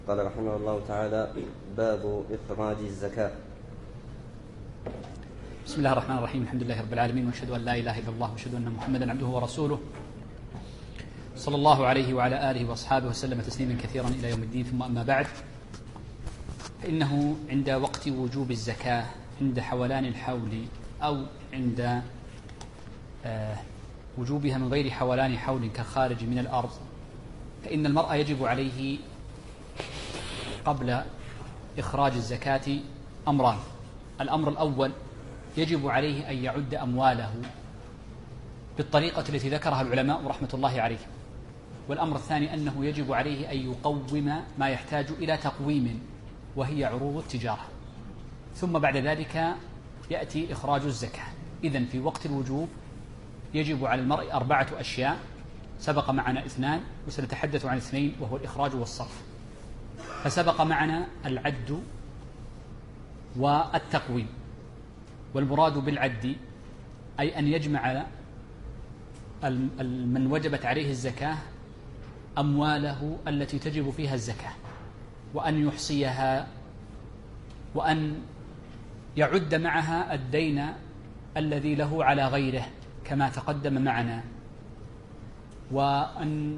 قال رحمه الله تعالى: باب إخراج الزكاة. بسم الله الرحمن الرحيم. الحمد لله رب العالمين، وأشهد أن لا إله إلا الله، وأشهد أن محمدا عبده ورسوله، صلى الله عليه وعلى آله وأصحابه وسلم تسليما كثيرا إلى يوم الدين. ثم أما بعد، فإنه عند وقت وجوب الزكاة، عند حولان الحول أو عند وجوبها من غير حولان حول كالخارج من الأرض، فإن المرء يجب عليه قبل إخراج الزكاة أمران. الأمر الأول: يجب عليه أن يعد أمواله بالطريقة التي ذكرها العلماء رحمة الله عليهم. والأمر الثاني أنه يجب عليه أن يقوم ما يحتاج إلى تقويم، وهي عروض التجارة. ثم بعد ذلك يأتي إخراج الزكاة. إذن في وقت الوجوب يجب على المرء 4 أشياء، سبق معنا 2 وسنتحدث عن 2، وهو الإخراج والصرف. فسبق معنا العد والتقويم، والمراد بالعد أي أن يجمع من وجبت عليه الزكاة أمواله التي تجب فيها الزكاة، وأن يحصيها، وأن يعد معها الدين الذي له على غيره كما تقدم معنا، وأن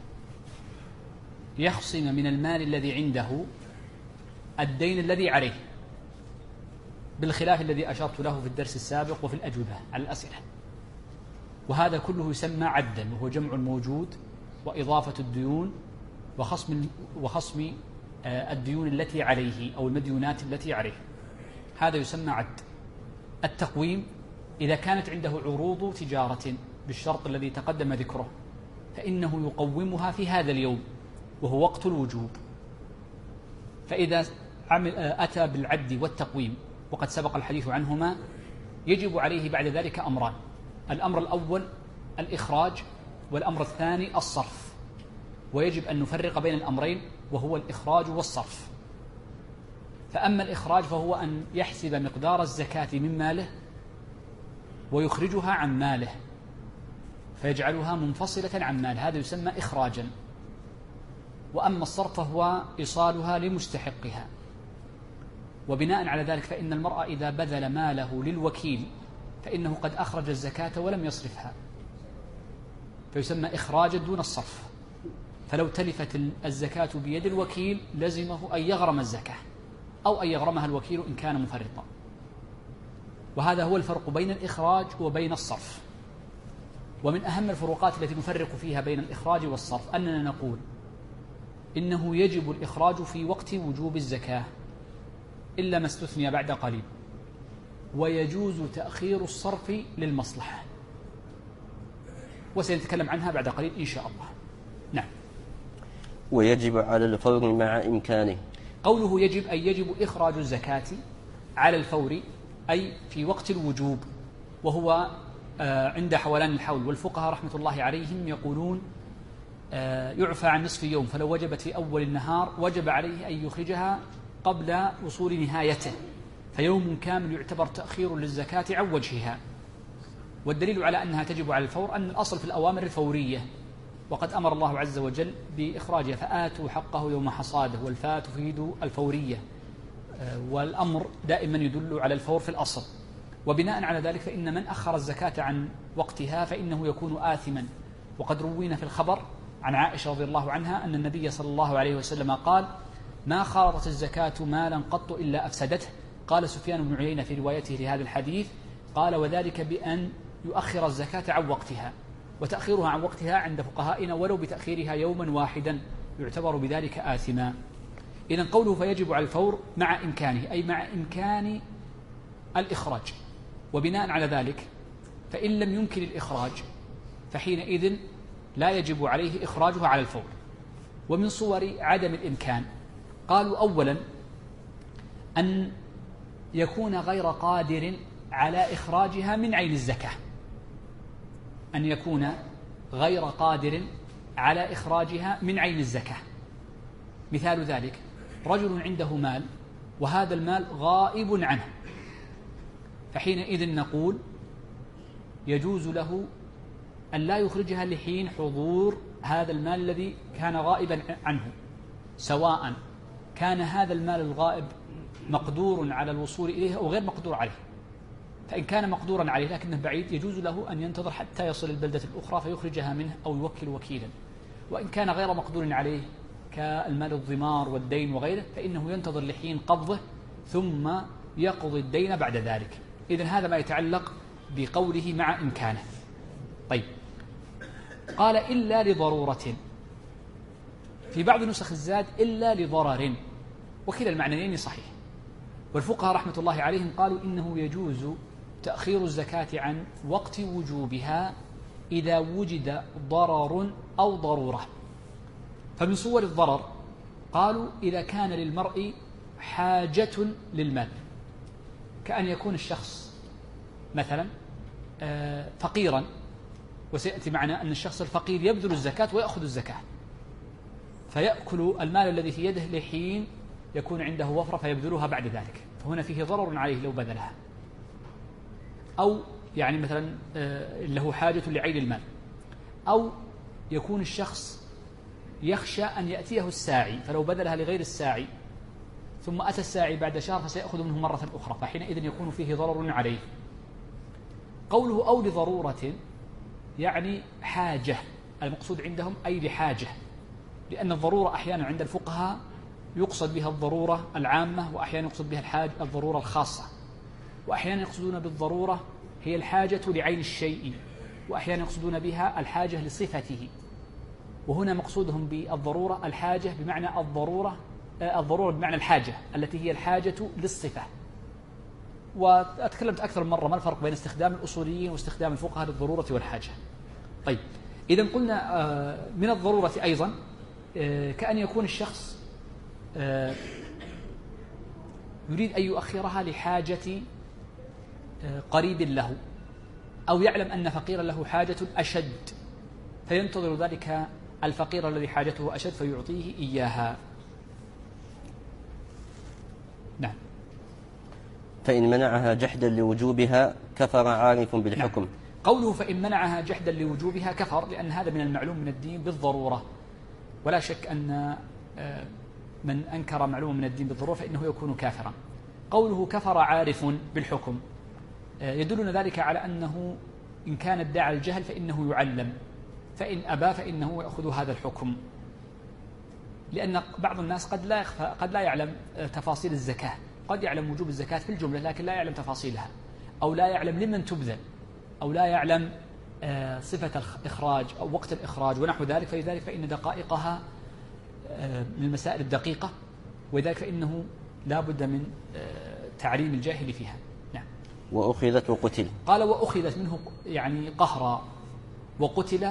يخصم من المال الذي عنده الدين الذي عليه، بالخلاف الذي أشرت له في الدرس السابق وفي الأجوبة على الأسئلة. وهذا كله يسمى عدا، وهو جمع الموجود وإضافة الديون وخصم الديون التي عليه أو المديونات التي عليه. هذا يسمى عد. التقويم: إذا كانت عنده عروض تجارة بالشرط الذي تقدم ذكره، فإنه يقومها في هذا اليوم وهو وقت الوجوب. فإذا أتى بالعد والتقويم وقد سبق الحديث عنهما، يجب عليه بعد ذلك أمران: الأمر الأول الإخراج، والأمر الثاني الصرف. ويجب أن نفرق بين الأمرين، وهو الإخراج والصرف. فأما الإخراج فهو أن يحسب مقدار الزكاة من ماله ويخرجها عن ماله، فيجعلها منفصلة عن ماله، هذا يسمى إخراجا. وأما الصرف فهو إيصالها لمستحقها. وبناء على ذلك فإن المرء إذا بذل ماله للوكيل فإنه قد أخرج الزكاة ولم يصرفها، فيسمى إخراجا دون الصرف. فلو تلفت الزكاة بيد الوكيل لزمه أن يغرم الزكاة، أو أن يغرمها الوكيل إن كان مفرطا. وهذا هو الفرق بين الإخراج وبين الصرف. ومن أهم الفروقات التي نفرق فيها بين الإخراج والصرف أننا نقول إنه يجب الإخراج في وقت وجوب الزكاة إلا ما استثني بعد قليل، ويجوز تأخير الصرف للمصلحة، وسنتكلم عنها بعد قليل إن شاء الله. نعم. ويجب على الفور مع إمكانه. قوله يجب أي يجب إخراج الزكاة على الفور، أي في وقت الوجوب، وهو عند حولان الحول. والفقهاء رحمة الله عليهم يقولون يعفى عن نصف يوم، فلو وجبت في أول النهار وجب عليه أن يخرجها قبل وصول نهايته، فيوم كامل يعتبر تأخير للزكاة عن وجهها. والدليل على أنها تجب على الفور أن الأصل في الأوامر الفورية، وقد أمر الله عز وجل بإخراجها: فآتوا حقه يوم حصاده. والفاء تفيد الفورية، والأمر دائما يدل على الفور في الأصل. وبناء على ذلك فإن من أخر الزكاة عن وقتها فإنه يكون آثما. وقد روينا في الخبر عن عائشة رضي الله عنها أن النبي صلى الله عليه وسلم قال: ما خالطت الزكاة مالا قط إلا أفسدته. قال سفيان بن عيينة في روايته لهذا الحديث، قال: وذلك بأن يؤخر الزكاة عن وقتها. وتأخيرها عن وقتها عند فقهائنا ولو بتأخيرها يوما واحدا يعتبر بذلك آثما. إذن قوله فيجب على الفور مع إمكانه، أي مع إمكان الإخراج. وبناء على ذلك فإن لم يمكن الإخراج فحينئذ لا يجب عليه إخراجها على الفور. ومن صور عدم الإمكان قالوا: أولا أن يكون غير قادر على إخراجها من عين الزكاة، أن يكون غير قادر على إخراجها من عين الزكاة. مثال ذلك: رجل عنده مال وهذا المال غائب عنه، فحينئذ نقول يجوز له أن لا يخرجها لحين حضور هذا المال الذي كان غائبا عنه، سواء كان هذا المال الغائب مقدور على الوصول إليه أو غير مقدور عليه. فإن كان مقدورا عليه لكنه بعيد يجوز له أن ينتظر حتى يصل البلدة الأخرى فيخرجها منه أو يوكل وكيلا. وإن كان غير مقدور عليه كالمال الضمار والدين وغيره فإنه ينتظر لحين قبضه ثم يقضي الدين بعد ذلك. إذن هذا ما يتعلق بقوله مع إمكانه. طيب، قال إلا لضرورة، في بعض نسخ الزاد إلا لضرر، وكلا المعنيين صحيح. والفقهاء رحمة الله عليهم قالوا إنه يجوز تأخير الزكاة عن وقت وجوبها إذا وجد ضرر أو ضرورة. فمن صور الضرر قالوا إذا كان للمرء حاجة للمال، كأن يكون الشخص مثلا فقيرا، وسيأتي معنا أن الشخص الفقير يبذل الزكاة ويأخذ الزكاة فيأكل المال الذي في يده لحين يكون عنده وفرة فيبذلها بعد ذلك، فهنا فيه ضرر عليه لو بذلها. أو يعني مثلا له حاجة لعين المال، أو يكون الشخص يخشى أن يأتيه الساعي فلو بذلها لغير الساعي ثم أتى الساعي بعد شهر فسيأخذ منه مرة أخرى، فحينئذ يكون فيه ضرر عليه. قوله أو لضرورة يعني حاجة، المقصود عندهم أي لحاجة، لأن الضرورة أحيانا عند الفقهاء يقصد بها الضرورة العامة، وأحيانا يقصد بها الضرورة الخاصة، وأحيانا يقصدون بالضرورة هي الحاجة لعين الشيء، وأحيانا يقصدون بها الحاجة لصفته. وهنا مقصودهم بالضرورة الحاجة بمعنى الضرورة بمعنى الحاجة التي هي الحاجة للصفة. وأتكلمت أكثر من مرة ما الفرق بين استخدام الأصوليين واستخدام الفقهاء للضرورة والحاجة. طيب، إذا قلنا من الضرورة أيضا كأن يكون الشخص يريد أن يؤخرها لحاجة قريب له، أو يعلم أن فقيرا له حاجة أشد فينتظر ذلك الفقير الذي حاجته أشد فيعطيه إياها. نعم. فإن منعها جحدا لوجوبها كفر عارف بالحكم. نعم. قوله فإن منعها جحدا لوجوبها كفر، لأن هذا من المعلوم من الدين بالضرورة، ولا شك أن من أنكر معلوم من الدين بالضرورة فإنه يكون كافرا. قوله كفر عارف بالحكم يدلنا ذلك على أنه إن كان ادعى الجهل فإنه يعلم، فإن أبى فإنه يأخذ هذا الحكم، لأن بعض الناس قد لا يعلم تفاصيل الزكاة، قد يعلم وجوب الزكاة في الجملة لكن لا يعلم تفاصيلها، أو لا يعلم لمن تبذل، أو لا يعلم صفة الإخراج أو وقت الإخراج ونحو ذلك، فلذلك فإن دقائقها من المسائل الدقيقة، ولذلك فإنه لا بد من تعليم الجاهل فيها. نعم. وأخذت وقتل. قال وأخذت منه يعني قهرا، وقتل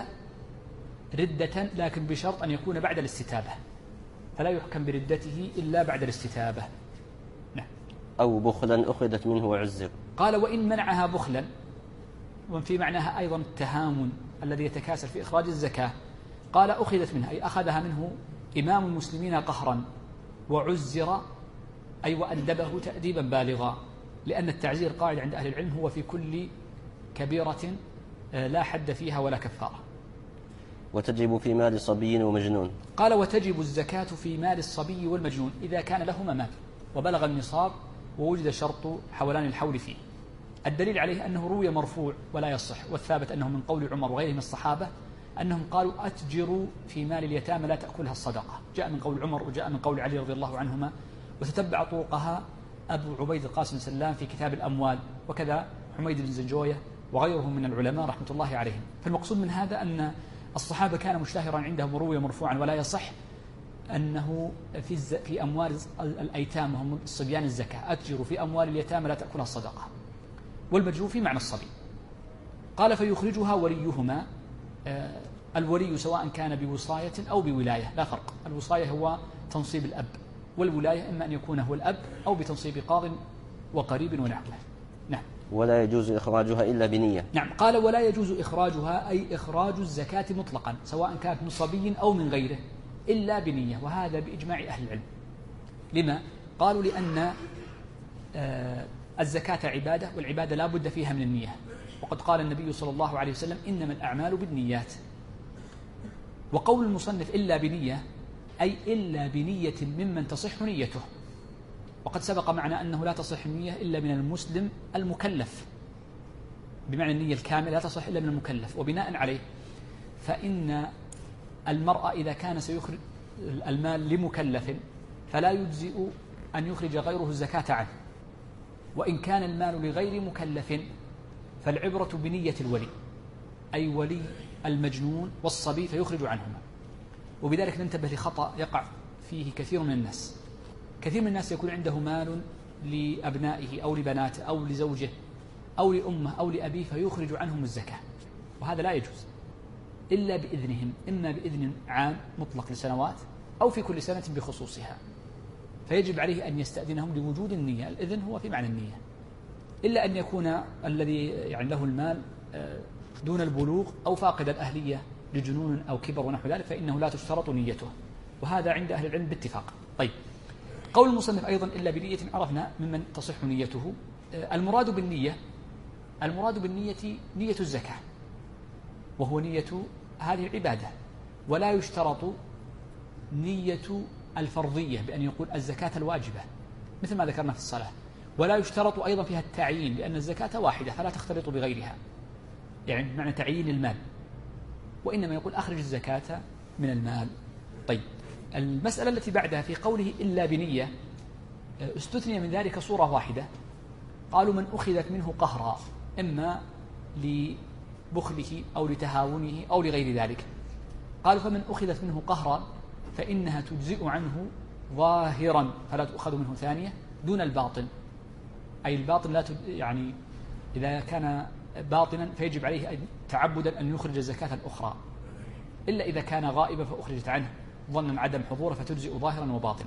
ردة، لكن بشرط أن يكون بعد الاستتابة، فلا يحكم بردته إلا بعد الاستتابة. نعم. أو بخلا أخذت منه وعزر. قال وإن منعها بخلا، وفي معناها أيضا التهامن الذي يتكاسل في إخراج الزكاة. قال أخذت منها أي أخذها منه إمام المسلمين قهرا، وعزر أي وأدبه تأديبا بالغا، لأن التعزير قاعد عند أهل العلم هو في كل كبيرة لا حد فيها ولا كفارة. وتجب في مال صبي ومجنون. قال وتجب الزكاة في مال الصبي والمجنون إذا كان لهما مال وبلغ النصاب ووجد شرط حولان الحول فيه. الدليل عليه أنه روي مرفوع ولا يصح، والثابت أنه من قول عمر وغيره من الصحابة أنهم قالوا أتجروا في مال اليتامى لا تأكلها الصدقة، جاء من قول عمر وجاء من قول علي رضي الله عنهما، وتتبع طرقها أبو عبيد القاسم سلام في كتاب الأموال، وكذا حميد بن زنجوية وغيرهم من العلماء رحمة الله عليهم. فالمقصود من هذا أن الصحابة كان مشتهرا عندهم روي مرفوعا ولا يصح أنه في أموال الأيتام وهم الصبيان الزكاة، أتجروا في أموال اليتامى لا تأكلها الصدقة، والمجنون في معنى الصبي. قال فيخرجها وليهما، الولي سواء كان بوصاية أو بولاية لا فرق، الوصاية هو تنصيب الأب، والولاية إما أن يكون هو الأب أو بتنصيب قاض وقريب ونحوه. نعم. ولا يجوز إخراجها إلا بنية. نعم. قال ولا يجوز إخراجها أي إخراج الزكاة مطلقا سواء كانت من صبي أو من غيره إلا بنية، وهذا بإجماع أهل العلم. لما؟ قالوا لأن الزكاة عبادة، والعبادة لا بد فيها من النية، وقد قال النبي صلى الله عليه وسلم إنما الأعمال بالنيات. وقول المصنف إلا بنية أي إلا بنية ممن تصح نيته. وقد سبق معنا أنه لا تصح النية إلا من المسلم المكلف، بمعنى النية الكاملة لا تصح إلا من المكلف. وبناء عليه فإن المرأة إذا كان سيخرج المال لمكلف فلا يجزئ أن يخرج غيره الزكاة عنه، وإن كان المال لغير مكلف فالعبرة بنية الولي، أي ولي المجنون والصبي، فيخرج عنهما. وبذلك ننتبه لخطأ يقع فيه كثير من الناس. كثير من الناس يكون عنده مال لأبنائه أو لبناته أو لزوجه أو لأمه أو لأبيه فيخرج عنهم الزكاة، وهذا لا يجوز إلا بإذنهم، إما بإذن عام مطلق لسنوات أو في كل سنة بخصوصها، فيجب عليه أن يستأذنهم لوجود النية. الإذن هو في معنى النية، إلا أن يكون الذي يعني له المال دون البلوغ أو فاقد الأهلية لجنون أو كبر ونحو ذلك، فإنه لا تشترط نيته، وهذا عند أهل العلم باتفاق. طيب، قول المصنف أيضا إلا بنية، عرفنا ممن تصح نيته. المراد بالنية نية الزكاة، وهو نية هذه العبادة، ولا يشترط نية الفرضية بأن يقول الزكاة الواجبة مثل ما ذكرنا في الصلاة، ولا يشترط أيضا فيها التعيين لأن الزكاة واحدة فلا تختلط بغيرها، يعني بمعنى تعيين المال، وإنما يقول أخرج الزكاة من المال. طيب، المسألة التي بعدها في قوله إلا بنية استثني من ذلك صورة واحدة، قالوا من أخذت منه قهرا، إما لبخله أو لتهاونه أو لغير ذلك. قالوا فمن أخذت منه قهرا فإنها تجزئ عنه ظاهرا فلا تؤخذ منه ثانية دون الباطن، أي الباطن لا يعني إذا كان باطنا فيجب عليه أن تعبدا أن يخرج الزكاة الأخرى، إلا إذا كان غائبا فأخرجت عنه ظنا عدم حضوره فتجزئ ظاهرا وباطنا.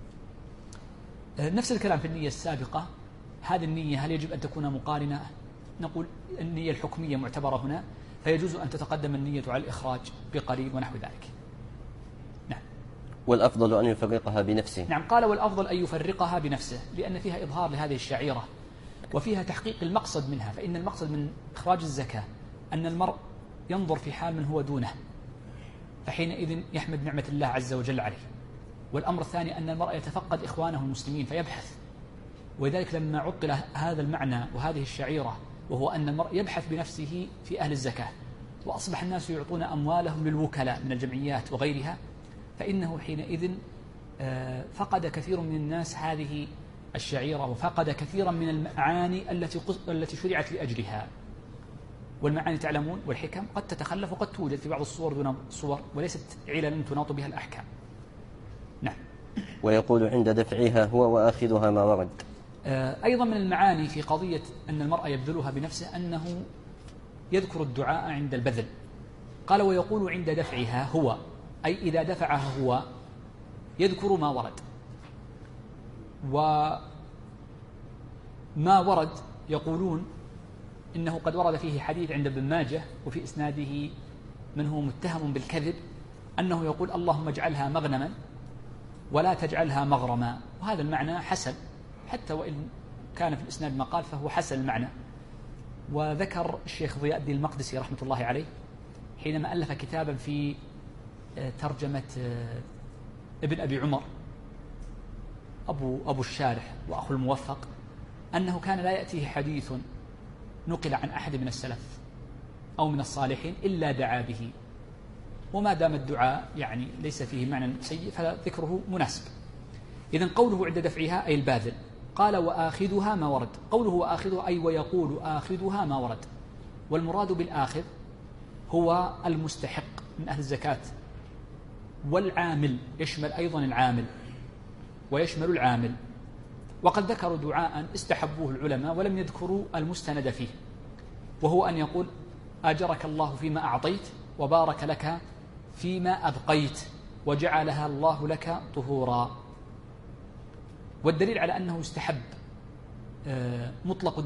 نفس الكلام في النية السابقة. هذه النية هل يجب أن تكون مقارنة؟ نقول النية الحكمية معتبرة هنا، فيجوز أن تتقدم النية على الإخراج بقليل ونحو ذلك. نعم. والأفضل أن يفرقها بنفسه. نعم، قال والأفضل أن يفرقها بنفسه، لأن فيها إظهار لهذه الشعيرة وفيها تحقيق المقصد منها، فإن المقصد من إخراج الزكاة أن المرء ينظر في حال من هو دونه، فحينئذ يحمد نعمة الله عز وجل عليه. والأمر الثاني أن المرء يتفقد إخوانه المسلمين فيبحث، ولذلك لما عقل هذا المعنى وهذه الشعيرة، وهو أن المرء يبحث بنفسه في أهل الزكاة، وأصبح الناس يعطون أموالهم للوكلاء من الجمعيات وغيرها، فإنه حينئذ فقد كثير من الناس هذه الشعيرة، وفقد كثيرا من المعاني التي شرعت لأجلها. والمعاني تعلمون والحكم قد تتخلف وقد توجد في بعض الصور دون صور، وليست عللا تناط بها الأحكام. نعم. ويقول عند دفعها هو وآخذها ما ورد. أيضا من المعاني في قضية أن المرأة يبذلها بنفسه أنه يذكر الدعاء عند البذل. قال ويقول عند دفعها هو، أي إذا دفعها هو يذكر ما ورد. وما ورد يقولون إنه قد ورد فيه حديث عند ابن ماجه وفي إسناده من هو متهم بالكذب، أنه يقول اللهم اجعلها مغنما ولا تجعلها مغرما، وهذا المعنى حسن، حتى وإن كان في الإسناد مقال فهو حسن المعنى. وذكر الشيخ ضياء الدين المقدسي رحمة الله عليه حينما ألف كتابا في ترجمة ابن أبي عمر أبو الشارح وأخو الموفق، أنه كان لا يأتيه حديث نقل عن أحد من السلف أو من الصالحين إلا دعا به، وما دام الدعاء يعني ليس فيه معنى سيء فذكره مناسب. إذن قوله عند دفعها أي الباذل. قال وآخذها ما ورد. قوله وآخذها أي ويقول آخذها ما ورد، والمراد بالآخذ هو المستحق من أهل الزكاة، والعامل يشمل أيضا العامل ويشمل العامل. وقد ذكروا دعاء استحبوه العلماء ولم يذكروا المستند فيه، وهو أن يقول أجرك الله فيما أعطيت وبارك لك فيما أبقيت وجعلها الله لك طهورا. والدليل على أنه يستحب مطلق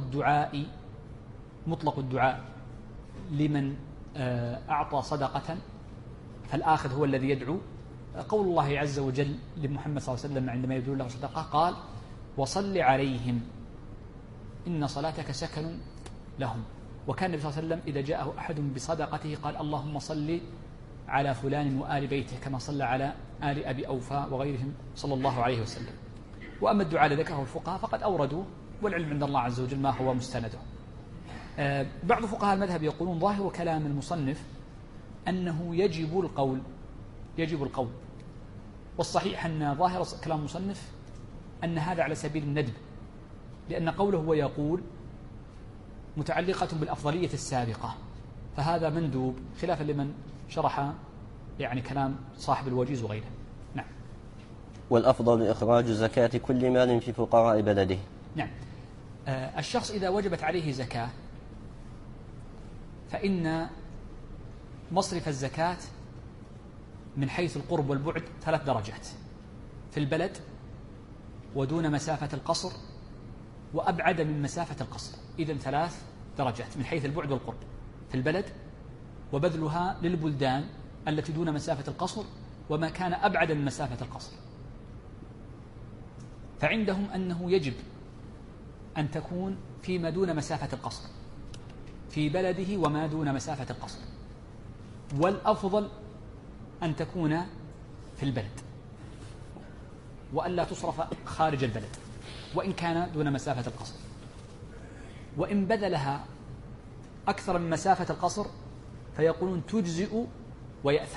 الدعاء لمن أعطى صدقة فالآخذ هو الذي يدعو، قول الله عز وجل لمحمد صلى الله عليه وسلم عندما يدعو له صدقة قال وصل عليهم إن صلاتك سكن لهم. وكان النبي صلى الله عليه وسلم إذا جاءه أحد بصدقته قال اللهم صل على فلان وآل بيته كما صلى على آل أبي أوفى وغيرهم صلى الله عليه وسلم. وأما الدعاء الذي ذكره الفقهاء فقد أوردوا، والعلم عند الله عز وجل ما هو مستنده. بعض فقهاء المذهب يقولون ظاهر كلام المصنف أنه يجب القول، والصحيح أن ظاهر كلام المصنف أن هذا على سبيل الندب، لأن قوله هو يقول متعلقة بالأفضلية السابقة، فهذا مندوب خلافا لمن شرح يعني كلام صاحب الوجيز وغيره. نعم. والأفضل إخراج زكاة كل مال في فقراء بلده. نعم. الشخص إذا وجبت عليه زكاة فإن مصرف الزكاة من حيث القرب والبعد 3 درجات: في البلد، ودون مسافة القصر، وأبعد من مسافة القصر. إذن 3 درجات من حيث البعد والقرب: في البلد، وبذلها للبلدان التي دون مسافة القصر وما كان أبعد من مسافة القصر. فعندهم أنه يجب أن تكون فيما دون مسافة القصر، في بلده وما دون مسافة القصر، والأفضل أن تكون في البلد، وألا تصرف خارج البلد وإن كان دون مسافة القصر. وإن بذلها أكثر من مسافة القصر فيقولون تجزئ ويأثم.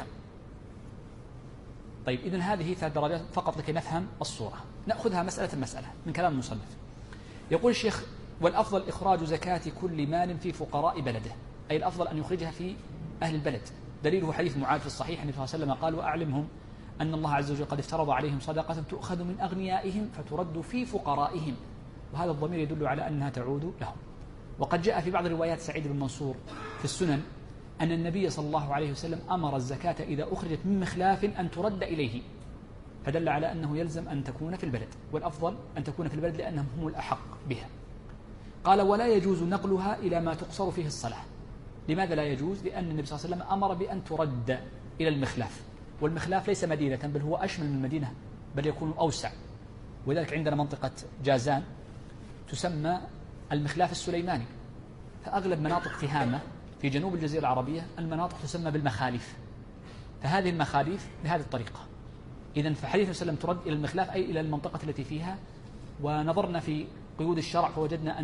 طيب، إذن هذه 3 درجات فقط لكي نفهم الصورة. نأخذها مسألة من كلام المصنف. يقول الشيخ: والأفضل إخراج زكاة كل مال في فقراء بلده، أي الأفضل أن يخرجها في أهل البلد. دليله حديث معاذ في الصحيح النبي صلى الله عليه وسلم قال: وأعلمهم أن الله عز وجل قد افترض عليهم صدقة تؤخذ من أغنيائهم فترد في فقرائهم، وهذا الضمير يدل على أنها تعود لهم. وقد جاء في بعض روايات سعيد بن منصور في السنن أن النبي صلى الله عليه وسلم أمر الزكاة إذا أخرجت من مخلاف أن ترد إليه، فدل على أنه يلزم أن تكون في البلد، والأفضل أن تكون في البلد لأنهم هم الأحق بها. قال: ولا يجوز نقلها إلى ما تقصر فيه الصلاة. لماذا لا يجوز؟ لأن النبي صلى الله عليه وسلم أمر بأن ترد إلى المخلاف، والمخلاف ليس مدينة بل هو أشمل من المدينة، بل يكون أوسع. وذلك عندنا منطقة جازان تسمى المخلاف السليماني، فأغلب مناطق تهامة في جنوب الجزيرة العربية المناطق تسمى بالمخاليف، فهذه المخاليف بهذه الطريقة. إذن فحديث صلى الله عليه وسلم ترد إلى المخلاف أي إلى المنطقة التي فيها. ونظرنا في قيود الشرع فوجدنا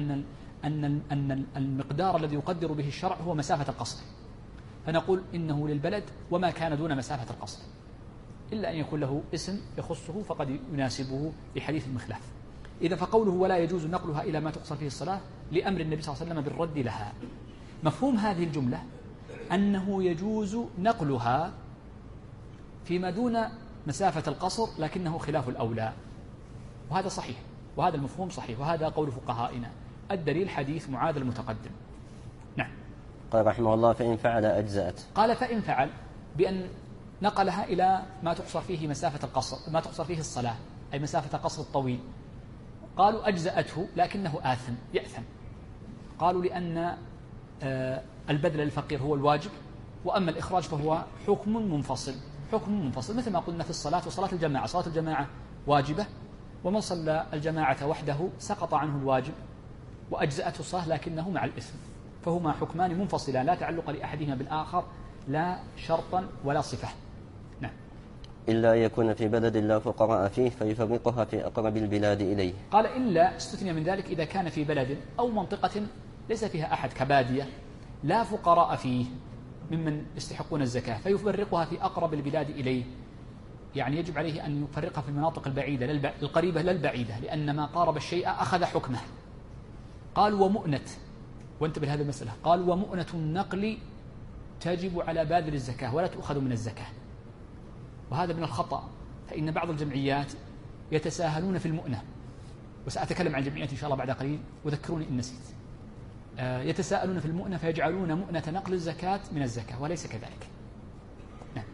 أن المقدار الذي يقدر به الشرع هو مسافة القصر، فنقول إنه للبلد وما كان دون مسافة القصر، إلا أن يكون له اسم يخصه فقد يناسبه لحديث المخلاف. إذا فقوله ولا يجوز نقلها إلى ما تقصر فيه الصلاة لأمر النبي صلى الله عليه وسلم بالرد لها. مفهوم هذه الجملة أنه يجوز نقلها فيما دون مسافة القصر، لكنه خلاف الأولى، وهذا صحيح، وهذا المفهوم صحيح، وهذا قول فقهائنا. الدليل حديث معاذ المتقدم. نعم. قال رحمه الله: فإن فعل أجزأت. قال: فإن فعل بأن نقلها إلى ما تقصر فيه مسافة القصر، ما تقصر فيه الصلاة، أي مسافة القصر الطويل، قالوا أجزأته لكنه يأثم. قالوا لأن البذل للفقير هو الواجب، وأما الإخراج فهو حكم منفصل مثل ما قلنا في الصلاة وصلاة الجماعة. صلاة الجماعة واجبة، ومن صلى الجماعة وحده سقط عنه الواجب وأجزأته الصلاة لكنه مع الإثم، فهما حكمان منفصلان لا تعلق لأحدهما بالآخر، لا شرطا ولا صفة. نعم. إلا يكون في بلد لا فقراء فيه فيفرقها في أقرب البلاد إليه. قال: إلا استثني من ذلك إذا كان في بلد أو منطقة ليس فيها أحد كبادية لا فقراء فيه ممن يستحقون الزكاة، فيفرقها في أقرب البلاد إليه. يعني يجب عليه أن يفرقها في المناطق البعيدة القريبة لا البعيدة، لأن ما قارب الشيء أخذ حكمه. قال: ومؤنة، وانتبه لهذه المسألة، قال: ومؤنة النقل تجب على باذل الزكاة ولا تؤخذ من الزكاة. وهذا من الخطأ، فإن بعض الجمعيات يتساهلون في المؤنة، وسأتكلم عن الجمعيات إن شاء الله بعد قليل وذكروني إن نسيت. يتساءلون في المؤنة فيجعلون مؤنة نقل الزكاة من الزكاة، وليس كذلك. نعم.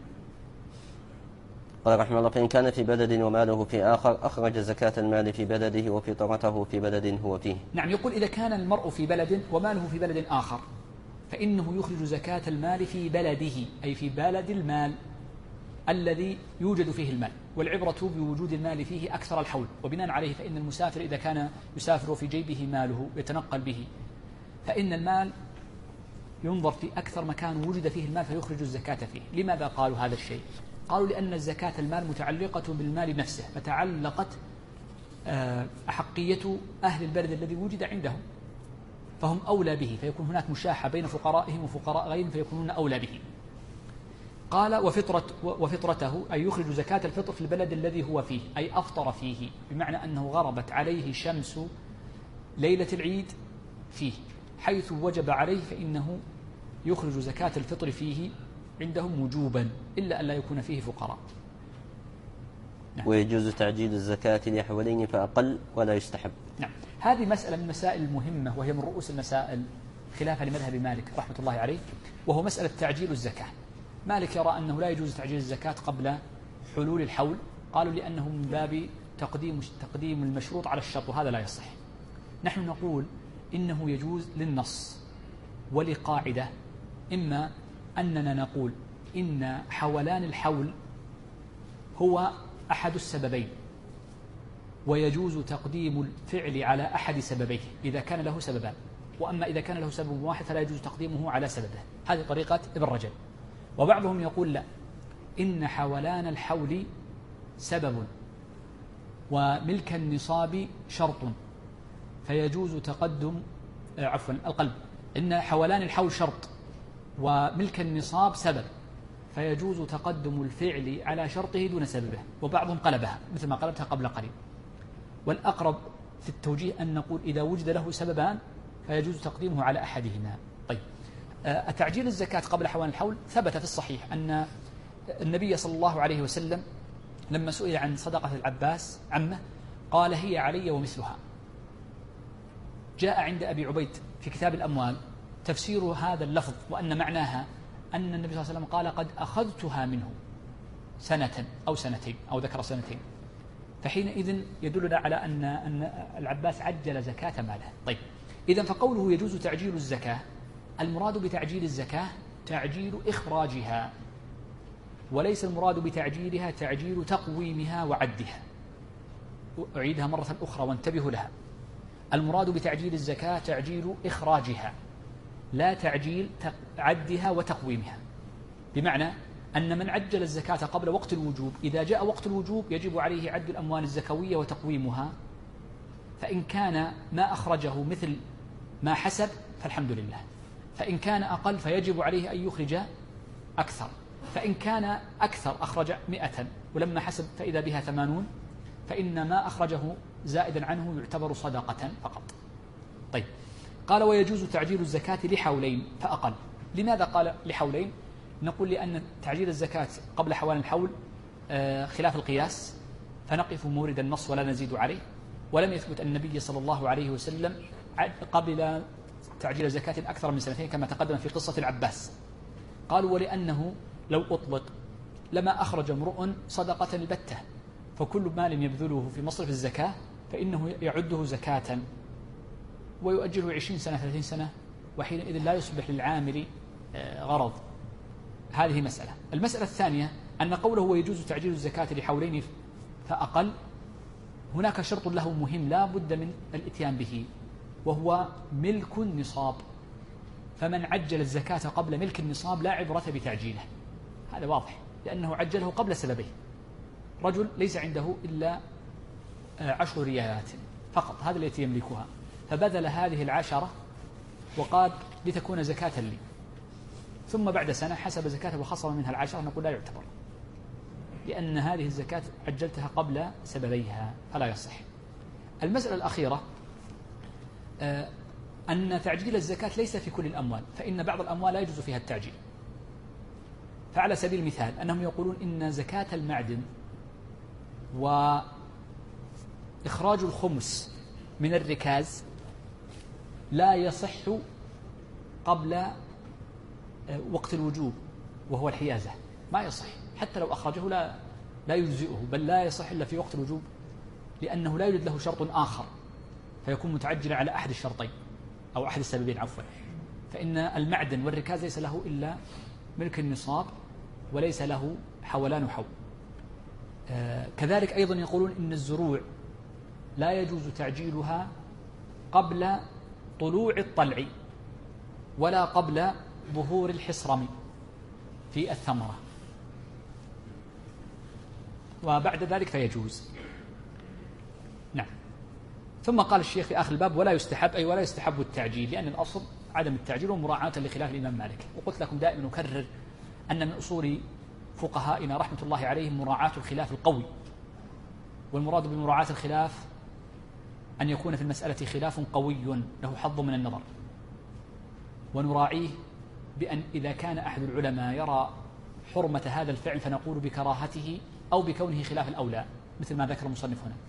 قال رحمه الله: فإن كان في بلد وماله في آخر أخرج زكاة المال في بلده وفطرته في بلد هو فيه. نعم. يقول: إذا كان المرء في بلد وماله في بلد آخر فإنه يخرج زكاة المال في بلده، أي في بلد المال الذي يوجد فيه المال، والعبرة بوجود المال فيه أكثر الحول. وبناء عليه فإن المسافر إذا كان يسافر في جيبه ماله يتنقل به، فإن المال ينظر في أكثر مكان وجد فيه المال فيخرج الزكاة فيه. لماذا قالوا هذا الشيء؟ قالوا لأن الزكاة المال متعلقة بالمال نفسه، فتعلقت أحقية أهل البلد الذي وجد عندهم، فهم أولى به، فيكون هناك مشاحة بين فقرائهم وفقراء غيرهم فيكونون أولى به. قال وفطرته أي يخرج زكاة الفطر في البلد الذي هو فيه، أي أفطر فيه، بمعنى أنه غربت عليه شمس ليلة العيد فيه حيث وجب عليه، فإنه يخرج زكاة الفطر فيه عندهم وجوبا، إلا أن لا يكون فيه فقراء. نعم. ويجوز تعجيل الزكاة لحولين فأقل ولا يستحب. نعم. هذه مسألة من المسائل المهمة، وهي من رؤوس المسائل خلافا لمذهب مالك رحمة الله عليه، وهو مسألة تعجيل الزكاة. مالك يرى أنه لا يجوز تعجيل الزكاة قبل حلول الحول، قالوا لأنه من باب تقديم المشروط على الشرط، وهذا لا يصح. نحن نقول إنه يجوز للنص ولقاعدة، إما أننا نقول إن حولان الحول هو أحد السببين، ويجوز تقديم الفعل على أحد سببيه إذا كان له سببان، وأما إذا كان له سبب واحد فلا يجوز تقديمه على سببه. هذه طريقة ابن رجب. وبعضهم يقول لا، إن حولان الحول سبب وملك النصاب شرط، فيجوز تقدم القلب، إن حولان الحول شرط وملك النصاب سبب، فيجوز تقدم الفعل على شرطه دون سببه. وبعضهم قلبها مثل ما قلبتها قبل قليل. والأقرب في التوجيه أن نقول إذا وجد له سببان فيجوز تقديمه على أحدهما. طيب، تعجيل الزكاة قبل حولان الحول ثبت في الصحيح أن النبي صلى الله عليه وسلم لما سئل عن صدقة العباس عمه قال هي علي ومثلها. جاء عند أبي عبيد في كتاب الأموال تفسير هذا اللفظ، وأن معناها أن النبي صلى الله عليه وسلم قال قد أخذتها منه سنة أو سنتين، أو ذكر سنتين، فحينئذ يدلنا على أن العباس عجل زكاة ماله. طيب، إذن فقوله يجوز تعجيل الزكاة، المراد بتعجيل الزكاة تعجيل إخراجها، وليس المراد بتعجيلها تعجيل تقويمها وعدها. أعيدها مرة أخرى وانتبهوا لها، المراد بتعجيل الزكاة تعجيل إخراجها، لا تعجيل عدها وتقويمها. بمعنى أن من عجل الزكاة قبل وقت الوجوب، إذا جاء وقت الوجوب يجب عليه عد الأموال الزكوية وتقويمها، فإن كان ما أخرجه مثل ما حسب فالحمد لله، فإن كان أقل فيجب عليه أن يخرج أكثر، فإن كان أكثر أخرج 100 ولما حسب فإذا بها 80، فإن ما أخرجه زائدا عنه يعتبر صدقة فقط. طيب، قال ويجوز تعجيل الزكاة لحولين فأقل. لماذا قال لحولين؟ نقول لأن تعجيل الزكاة قبل حوالي الحول خلاف القياس، فنقف مورد النص ولا نزيد عليه، ولم يثبت أن النبي صلى الله عليه وسلم قبل تعجيل زكاة أكثر من سنتين كما تقدم في قصة العباس. قالوا ولأنه لو أطلق لما أخرج امرؤ صدقة البتة، فكل مال يبذله في مصرف الزكاة فإنه يعده زكاة ويؤجله 20 سنة 30 سنة، وحينئذ لا يصبح للعامل غرض. هذه مسألة. المسألة الثانية أن قوله ويجوز تعجيل الزكاة لحولين فأقل، هناك شرط له مهم لا بد من الاتيان به، وهو ملك النصاب. فمن عجل الزكاة قبل ملك النصاب لا عبرة بتعجيله، هذا واضح، لأنه عجله قبل سببه. رجل ليس عنده إلا 10 ريالات فقط، هذا التي يملكها، فبذل هذه 10 وقال لتكون زكاة لي، ثم بعد سنة حسب زكاته وخصم منها 10، نقول لا يعتبر، لأن هذه الزكاة عجلتها قبل سببيها فلا يصح. المسألة الأخيرة أن تعجيل الزكاة ليس في كل الأموال، فإن بعض الأموال لا يجوز فيها التعجيل. فعلى سبيل المثال أنهم يقولون إن زكاة المعدن وإخراج الخمس من الركاز لا يصح قبل وقت الوجوب وهو الحيازة، ما يصح، حتى لو أخرجه لا يجزئه، بل لا يصح إلا في وقت الوجوب، لأنه لا يوجد له شرط آخر فيكون متعجلا على أحد الشرطين أو أحد السببين عفوا. فإن المعدن والركاز ليس له إلا ملك النصاب وليس له حولان حول. كذلك أيضا يقولون إن الزروع لا يجوز تعجيلها قبل طلوع الطلع ولا قبل ظهور الحصرم في الثمرة، وبعد ذلك فيجوز. نعم. ثم قال الشيخ في آخر الباب ولا يستحب، أي ولا يستحب التعجيل، لأن الأصل عدم التعجيل ومراعاة لخلاف الإمام مالك. وقلت لكم دائما نكرر أن من أصول فقهائنا رحمة الله عليهم مراعاة الخلاف القوي، والمراد بمراعاة الخلاف أن يكون في المسألة خلاف قوي له حظ من النظر، ونراعيه بأن إذا كان أحد العلماء يرى حرمة هذا الفعل فنقول بكراهته أو بكونه خلاف الأولى مثل ما ذكر المصنف هنا،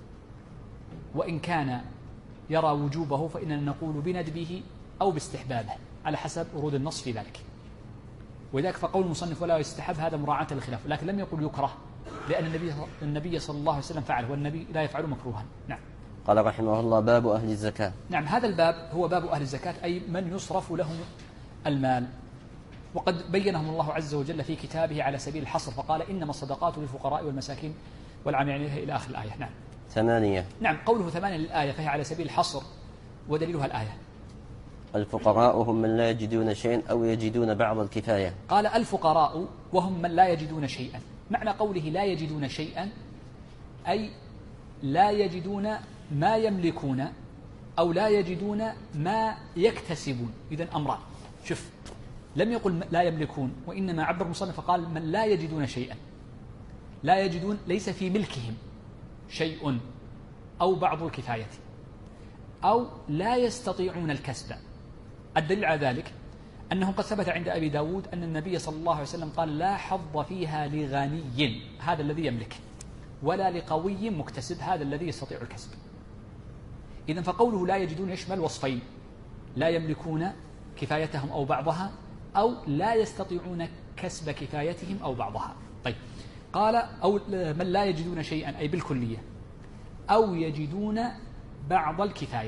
وإن كان يرى وجوبه فإننا نقول بندبه أو باستحبابه على حسب ورود النص في ذلك. ولذلك فقول المصنف ولا يستحب هذا مراعاة للخلاف، لكن لم يقل يكره، لأن النبي صلى الله عليه وسلم فعله، والنبي لا يفعل مكروها. نعم. قال رحمه الله باب أهل الزكاة. نعم، هذا الباب هو باب أهل الزكاة، أي من يصرف لهم المال، وقد بينهم الله عز وجل في كتابه على سبيل الحصر، فقال إنما الصدقات للفقراء والمساكين والعاملين عليها إلى آخر الآية. نعم. 8. نعم، قوله 8 للآية فهي على سبيل الحصر، ودليلها الآية الفقراء هم من لا يجدون شيئا أو يجدون بعض الكفاية. قال الفقراء وهم من لا يجدون شيئا. معنى قوله لا يجدون شيئا أي لا يجدون ما يملكون أو لا يجدون ما يكتسبون. إذن أمران. شوف، لم يقل لا يملكون، وإنما عبر المصنف فقال من لا يجدون شيئا. لا يجدون ليس في ملكهم شيء أو بعض الكفاية، أو لا يستطيعون الكسب. الدليل على ذلك أنه قد ثبت عند أبي داود أن النبي صلى الله عليه وسلم قال لا حظ فيها لغني هذا الذي يملك، ولا لقوي مكتسب هذا الذي يستطيع الكسب. إذن فقوله لا يجدون يشمل وصفين: لا يملكون كفايتهم أو بعضها، أو لا يستطيعون كسب كفايتهم أو بعضها. طيب، قال أو من لا يجدون شيئا أي بالكلية، أو يجدون بعض الكفاية.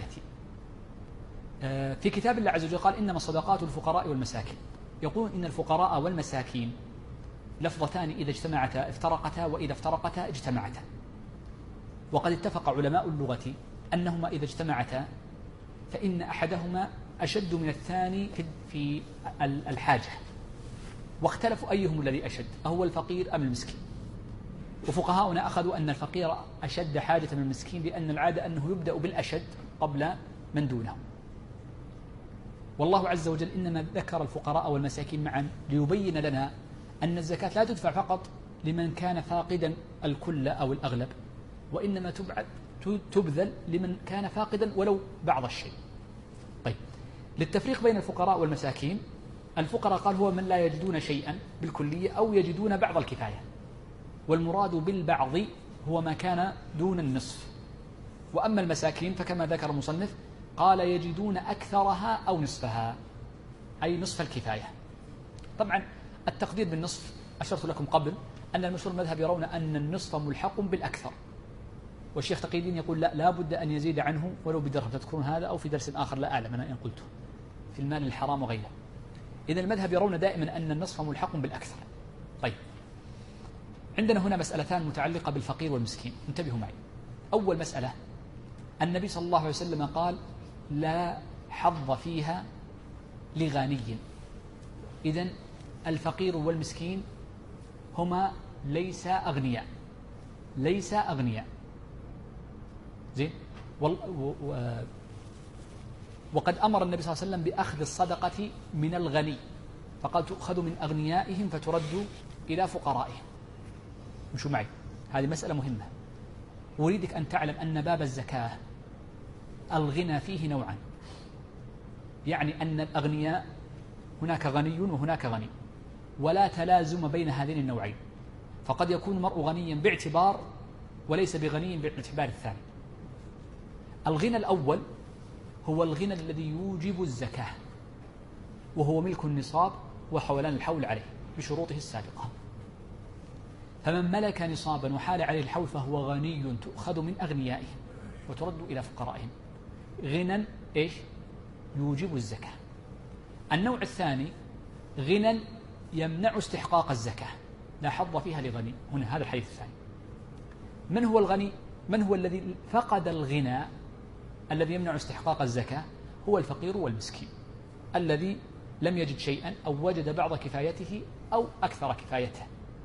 في كتاب الله عز وجل قال إنما الصدقات للفقراء والمساكين، يقول إن الفقراء والمساكين لفظتان إذا اجتمعتا افترقتا، وإذا افترقتا اجتمعتا. وقد اتفق علماء اللغة أنهما إذا اجتمعتا فإن أحدهما أشد من الثاني في الحاجة، واختلفوا أيهم الذي أشد، أهو الفقير أم المسكين. وفقهاؤنا أخذوا أن الفقير أشد حاجة من المسكين، لأن العادة أنه يبدأ بالأشد قبل من دونه. والله عز وجل إنما ذكر الفقراء والمساكين معا ليبين لنا أن الزكاة لا تدفع فقط لمن كان فاقدا الكل أو الأغلب، وإنما تبذل لمن كان فاقدا ولو بعض الشيء. طيب، للتفريق بين الفقراء والمساكين، الفقراء قال هو من لا يجدون شيئا بالكلية أو يجدون بعض الكفاية، والمراد بالبعض هو ما كان دون النصف. وأما المساكين فكما ذكر المصنف قال يجدون أكثرها أو نصفها، أي نصف الكفاية. طبعا التقدير بالنصف أشرت لكم قبل أن المشهور المذهب يرون أن النصف ملحق بالأكثر، والشيخ تقي الدين يقول لا بد أن يزيد عنه ولو بدرهم. تذكرون هذا أو في درس آخر لا أعلم أنا إن قلته في المال الحرام وغيره. إذن المذهب يرون دائما أن النصف ملحق بالأكثر. طيب، عندنا هنا مسألتان متعلقة بالفقير والمسكين، انتبهوا معي. أول مسألة، النبي صلى الله عليه وسلم قال لا حظ فيها لغني. إذن الفقير والمسكين هما ليس أغنياء، ليس أغنياء. زين. وقد أمر النبي صلى الله عليه وسلم بأخذ الصدقة من الغني، فقال تؤخذ من أغنيائهم فترد إلى فقرائهم. مشوا معي، هذه مسألة مهمة. أريدك أن تعلم أن باب الزكاة الغنى فيه نوعان، يعني أن الأغنياء هناك غني وهناك غني، ولا تلازم بين هذين النوعين، فقد يكون المرء غنيا باعتبار وليس بغني باعتبار الثاني. الغنى الأول هو الغنى الذي يوجب الزكاة، وهو ملك النصاب وحولان الحول عليه بشروطه السابقة. فمن ملك نصابا وحال عليه الحول فهو غني تؤخذ من أغنيائهم وترد إلى فقرائهم، غنى إيش؟ يوجب الزكاة. النوع الثاني غنى يمنع استحقاق الزكاة، لا حظ فيها لغني. هنا هذا الحديث الثاني. من هو الغني؟ من هو الذي فقد الغنى الذي يمنع استحقاق الزكاة؟ هو الفقير والمسكين الذي لم يجد شيئا أو وجد بعض كفايته أو أكثر كفايته.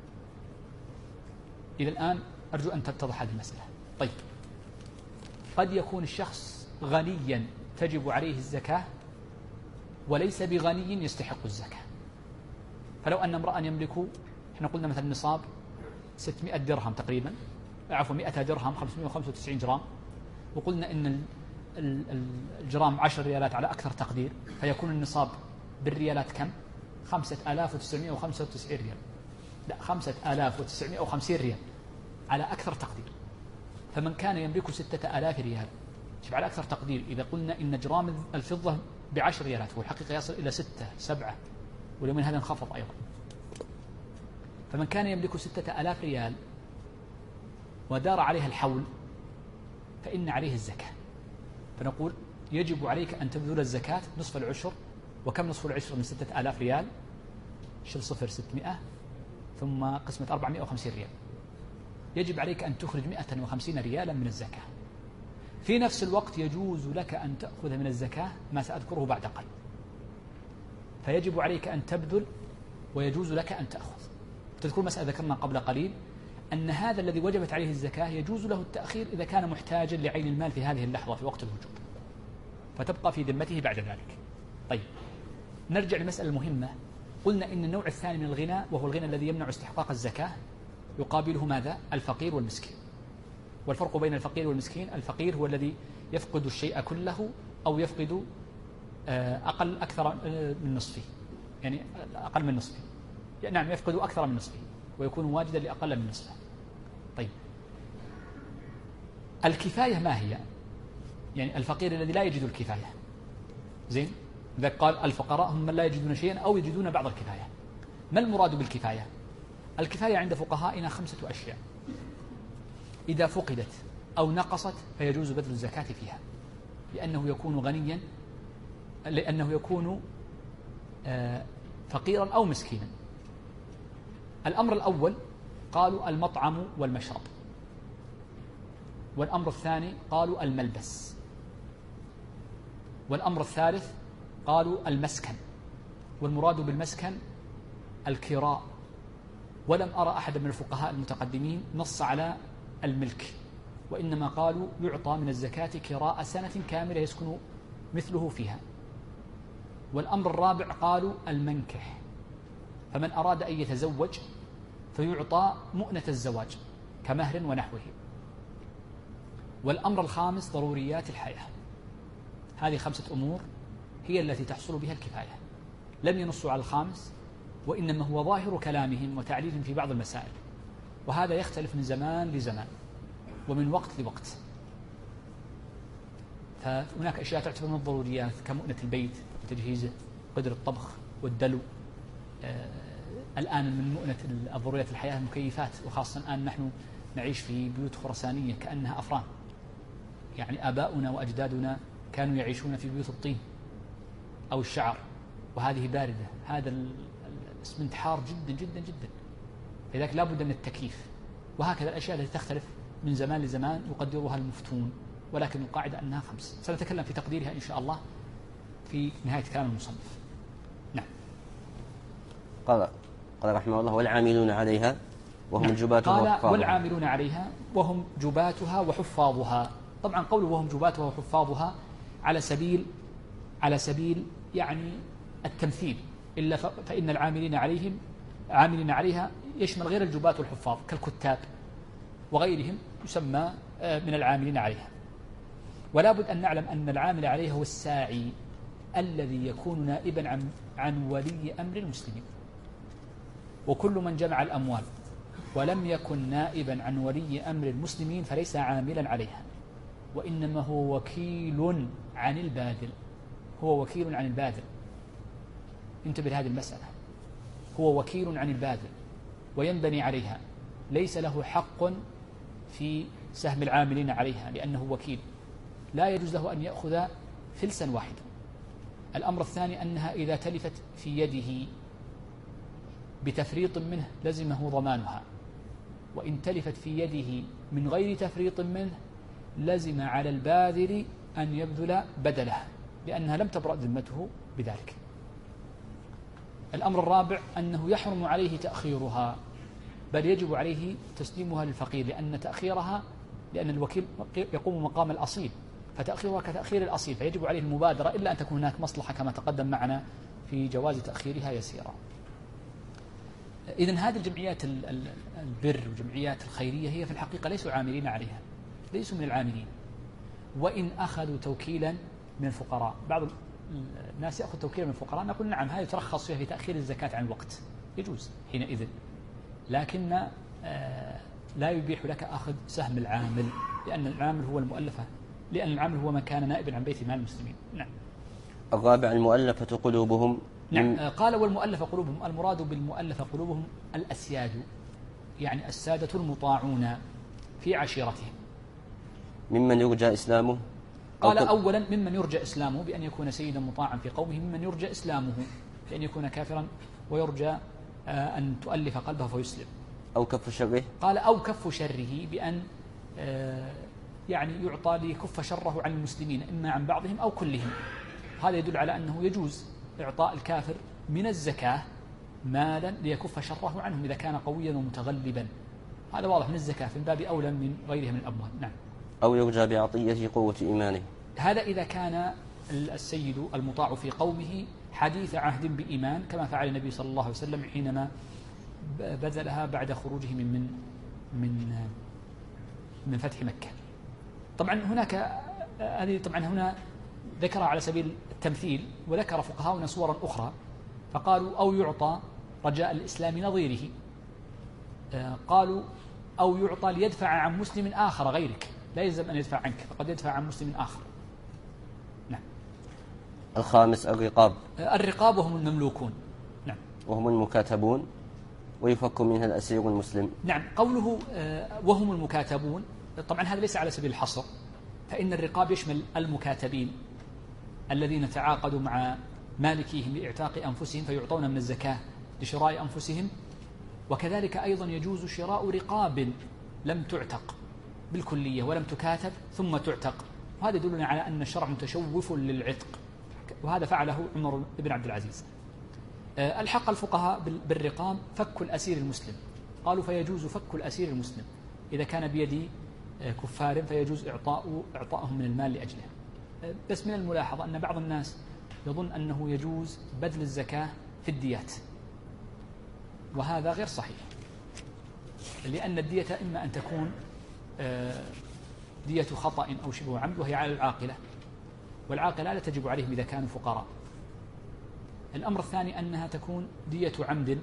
إلى الآن أرجو أن تتضح هذه المسألة. طيب، قد يكون الشخص غنيا تجب عليه الزكاة وليس بغني يستحق الزكاة. فلو أن امرأ يملك، احنا قلنا مثلا النصاب 600 درهم تقريبا، عفوا 100 درهم 595 جرام، وقلنا إن الجرام 10 ريالات على أكثر تقدير، فيكون النصاب بالريالات كم؟ 5995 ريال، لا 5950 ريال على أكثر تقدير. فمن كان يملك 6000 ريال، شوف على أكثر تقدير، إذا قلنا إن جرام الفضة ب10 ريالات والحقيقة يصل إلى 6 7، واليومين هذا انخفض أيضا. فمن كان يملك 6000 ريال ودار عليها الحول فإن عليه الزكاة. فنقول يجب عليك أن تبذل الزكاة نصف العشر. وكم نصف العشر من 6000 ريال؟ شيل صفر 600 ثم قسمة 450 ريال. يجب عليك أن تخرج 150 ريالا من الزكاة. في نفس الوقت يجوز لك أن تأخذ من الزكاة ما سأذكره بعد قليل. فيجب عليك أن تبذل ويجوز لك أن تأخذ. تذكر مسألة ذكرنا قبل قليل أن هذا الذي وجبت عليه الزكاة يجوز له التأخير إذا كان محتاجا لعين المال في هذه اللحظة في وقت الوجوب، فتبقى في ذمته بعد ذلك. طيب، نرجع للمسألة المهمة. قلنا إن النوع الثاني من الغنى وهو الغنى الذي يمنع استحقاق الزكاة يقابله ماذا؟ الفقير والمسكين. والفرق بين الفقير والمسكين: الفقير هو الذي يفقد الشيء كله أو يفقد أكثر من نصفه، يعني أقل من نصفه، نعم يفقد أكثر من نصفه ويكون واجدا لأقل من نصفه. طيب، الكفاية ما هي؟ يعني الفقير الذي لا يجد الكفاية، زين، إذا قال الفقراء هم من لا يجدون شيئا أو يجدون بعض الكفاية. ما المراد بالكفاية؟ الكفاية عند فقهائنا 5 أشياء: إذا فقدت أو نقصت فيجوز بذل الزكاة فيها، لأنه يكون غنيا، لأنه يكون فقيرا أو مسكينا. الأمر الأول قالوا المطعم والمشرب، والأمر الثاني قالوا الملبس، والأمر الثالث قالوا المسكن، والمراد بالمسكن الكراء. ولم أرى أحد من الفقهاء المتقدمين نص على الملك، وإنما قالوا يعطى من الزكاة كراء سنة كاملة يسكن مثله فيها. والأمر الرابع قالوا المنكح، فمن أراد أن يتزوج فيعطى مؤنة الزواج كمهر ونحوه. والأمر الخامس ضروريات الحياة. هذه 5 أمور هي التي تحصل بها الكفاية. لم ينصوا على الخامس، وإنما هو ظاهر كلامهم وتعليلهم في بعض المسائل، وهذا يختلف من زمان لزمان ومن وقت لوقت. فهناك أشياء تعتبر من الضروريات كمؤنة البيت وتجهيزه، قدر الطبخ والدلو. الآن من مؤنة الضروريات الحياة المكيفات، وخاصة الآن نحن نعيش في بيوت خرسانية كأنها أفران. يعني آباؤنا وأجدادنا كانوا يعيشون في بيوت الطين أو الشعر، وهذه باردة. هذا الاسمنت حار جدا جدا جدا، لذلك لا بد من التكييف. وهكذا الأشياء التي تختلف من زمان لزمان يقدرها المفتون، ولكن القاعدة أنها 5. سنتكلم في تقديرها إن شاء الله في نهاية كلام المصنف. نعم. قال رحمه الله: والعاملون عليها وهم جباتها وحفاظها. قال: والعاملون عليها وهم جباتها وحفاظها. طبعا قوله وهم جباتها وحفاظها على سبيل يعني التمثيل، إلا فإن عاملين عليها يشمل غير الجبات والحفاظ كالكتاب وغيرهم، يسمى من العاملين عليها. ولا بد أن نعلم أن العامل عليها هو الساعي الذي يكون نائبا عن ولي أمر المسلمين. وكل من جمع الأموال ولم يكن نائبا عن ولي أمر المسلمين فليس عاملا عليها، وإنما هو وكيل عن الباذل. هو وكيل عن الباذل، انتبه لهذه المسألة. هو وكيل عن الباذل وينبني عليها، ليس له حق في سهم العاملين عليها لأنه وكيل، لا يجوز له أن يأخذ فلسا واحدا. الأمر الثاني أنها إذا تلفت في يده بتفريط منه لزمه ضمانها، وإن تلفت في يده من غير تفريط منه لزم على الباذل أن يبذل بدلها، لأنها لم تبرأ ذمته بذلك. الأمر الرابع أنه يحرم عليه تأخيرها، بل يجب عليه تسليمها للفقير، لأن الوكيل يقوم مقام الأصيل، فتأخيرها كتأخير الأصيل، فيجب عليه المبادرة إلا أن تكون هناك مصلحة كما تقدم معنا في جواز تأخيرها يسيرا. إذن هذه الجمعيات البر والجمعيات الخيرية هي في الحقيقة ليسوا عاملين عليها، ليسوا من العاملين، وإن أخذوا توكيلا من الفقراء. بعض الناس يأخذ توكيلا من الفقراء، نقول نعم هذا يترخص فيها في تأخير الزكاة عن الوقت، يجوز حينئذ، لكن لا يبيح لك أخذ سهم العامل، لأن العامل هو من كان نائبا عن بيت مال المسلمين. نعم. الرابع المؤلفة قلوبهم. نعم. قال والمؤلفة قلوبهم، المراد بالمؤلفة قلوبهم الأسياد، يعني السادة المطاعون في عشيرتهم. ممن يرجى إسلامه. قال أولا ممن يرجى إسلامه بأن يكون سيدا مطاعا في قومه، ممن يرجى إسلامه بأن يكون كافرا ويرجى أن تؤلف قلبه فيسلم. أو كف شره. قال أو كف شره، بأن يعني يعطى ليكف شره عن المسلمين، إما عن بعضهم أو كلهم. هذا يدل على أنه يجوز إعطاء الكافر من الزكاة مالا ليكف شره عنهم إذا كان قويا ومتغلبا، هذا واضح من الزكاة في باب أولى من غيرها من الأموال. نعم. أو يرجى بعطيته قوة إيمانه، هذا إذا كان السيد المطاع في قومه حديث عهد بإيمان، كما فعل النبي صلى الله عليه وسلم حينما بذلها بعد خروجه من فتح مكة. طبعا هناك هذه طبعا هنا ذكرها على سبيل التمثيل، وذكر فقهاؤنا صورا أخرى فقالوا أو يعطى رجاء الإسلام نظيره، قالوا أو يعطى ليدفع عن مسلم آخر غيرك، لا يلزم أن يدفع عنك، فقد يدفع عن مسلم آخر. نعم. الخامس الرقاب. الرقاب وهم المملوكون. نعم. وهم المكاتبون ويفك منها الأسير المسلم. نعم. قوله وهم المكاتبون، طبعا هذا ليس على سبيل الحصر، فإن الرقاب يشمل المكاتبين الذين تعاقدوا مع مالكيهم لإعتاق أنفسهم فيعطون من الزكاة لشراء أنفسهم، وكذلك أيضا يجوز شراء رقاب لم تعتق بالكلية ولم تكاتب ثم تعتق، وهذا يدلنا على أن الشرع متشوف للعتق، وهذا فعله عمر بن عبد العزيز. الحق الفقهاء بالرقاب فك الأسير المسلم، قالوا فيجوز فك الأسير المسلم إذا كان بيد كفار، فيجوز إعطاءهم من المال لأجله. بس من الملاحظة أن بعض الناس يظن أنه يجوز بذل الزكاة في الديات، وهذا غير صحيح، لأن الدية إما أن تكون دية خطأ أو شبه عمد، وهي على العاقلة، والعاقلة لا تجب عليهم إذا كانوا فقراء. الأمر الثاني أنها تكون دية عمد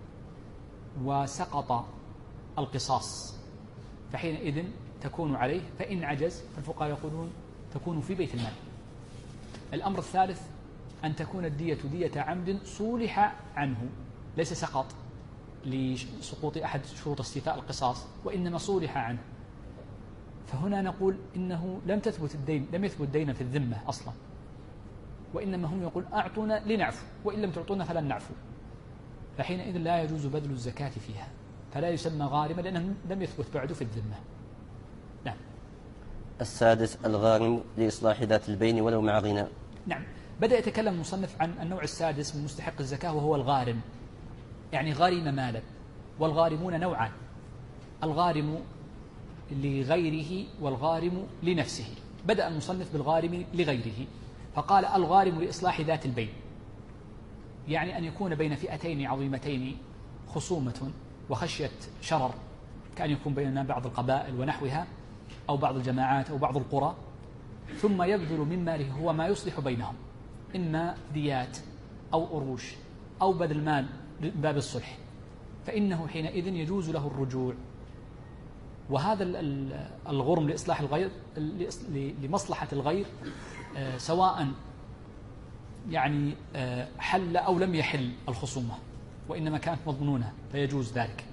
وسقط القصاص، فحينئذ تكون عليه، فإن عجز فالفقهاء يقولون تكون في بيت المال. الأمر الثالث أن تكون الدية دية عمد صولح عنه، ليس سقط لسقوط أحد شروط استيفاء القصاص، وإنما صولح عنه، فهنا نقول إنه لم يثبت دينا في الذمة أصلا، وإنما هم يقول أعطونا لنعفو، وإن لم تعطونا فلن نعفو، فحينئذ لا يجوز بذل الزكاة فيها، فلا يسمى غارمة لأنه لم يثبت بعد في الذمة. نعم. السادس الغارم لإصلاح ذات البين ولو مع غنى. نعم. بدأ يتكلم المصنف عن النوع السادس من مستحق الزكاة، وهو الغارم، يعني غارم مالا. والغارمون نوعان، الغارم لغيره والغارم لنفسه. بدأ المصنف بالغارم لغيره فقال الغارم لإصلاح ذات البين، يعني أن يكون بين فئتين عظيمتين خصومة وخشية شرر، كأن يكون بيننا بعض القبائل ونحوها أو بعض الجماعات أو بعض القرى، ثم يبذل من ماله هو ما يصلح بينهم، إما ديات أو أروش أو بذل مال باب الصلح، فإنه حينئذ يجوز له الرجوع. وهذا الغرم لإصلاح الغير لمصلحة الغير، سواء يعني حل أو لم يحل الخصومة، وإنما كانت مضمونة فيجوز ذلك،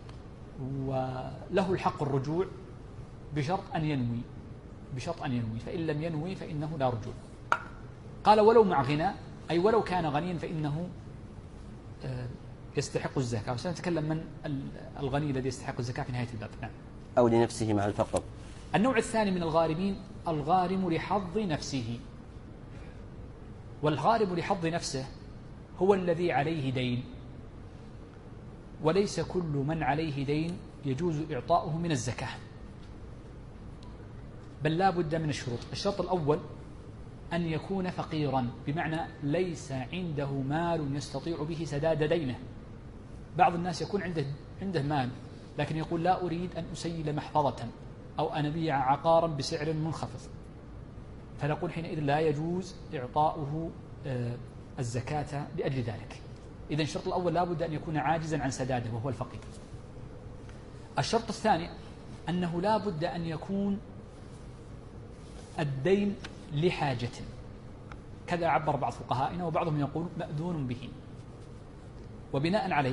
وله الحق الرجوع بشرط أن ينوي، فإن لم ينوي فإنه لا رجوع. قال ولو مع غنى، أي ولو كان غنيا فإنه يستحق الزكاة، وسنتكلم من الغني الذي يستحق الزكاة في نهاية الباب. نعم. أو لنفسه مع الفقر. النوع الثاني من الغارمين الغارم لحظ نفسه، والغارم لحظ نفسه هو الذي عليه دين، وليس كل من عليه دين يجوز إعطاؤه من الزكاة، بل لا بد من الشروط. الشرط الأول أن يكون فقيرا، بمعنى ليس عنده مال يستطيع به سداد دينه. بعض الناس يكون عنده مال لكن يقول لا أريد أن أسيل محفظة أو أن أبيع عقارا بسعر منخفض، فنقول حينئذ لا يجوز إعطاؤه الزكاة لأجل ذلك. إذن الشرط الأول لا بد أن يكون عاجزا عن سداده وهو الفقير. الشرط الثاني أنه لا بد أن يكون الدين لحاجة، كذا عبر بعض فقهائنا وبعضهم يقول مأذون به، وبناء عليه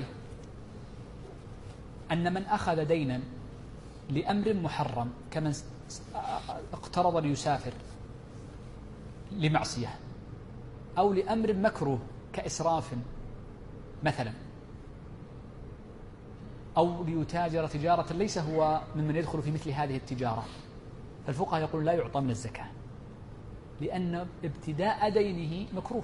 أن من أخذ دينا لأمر محرم كمن اقترض ليسافر لمعصية، أو لأمر مكروه كإسراف مثلا، أو ليتاجر تجارة ليس هو ممن يدخل في مثل هذه التجارة، فالفقهاء يقول لا يعطى من الزكاة، لأن ابتداء دينه مكروه.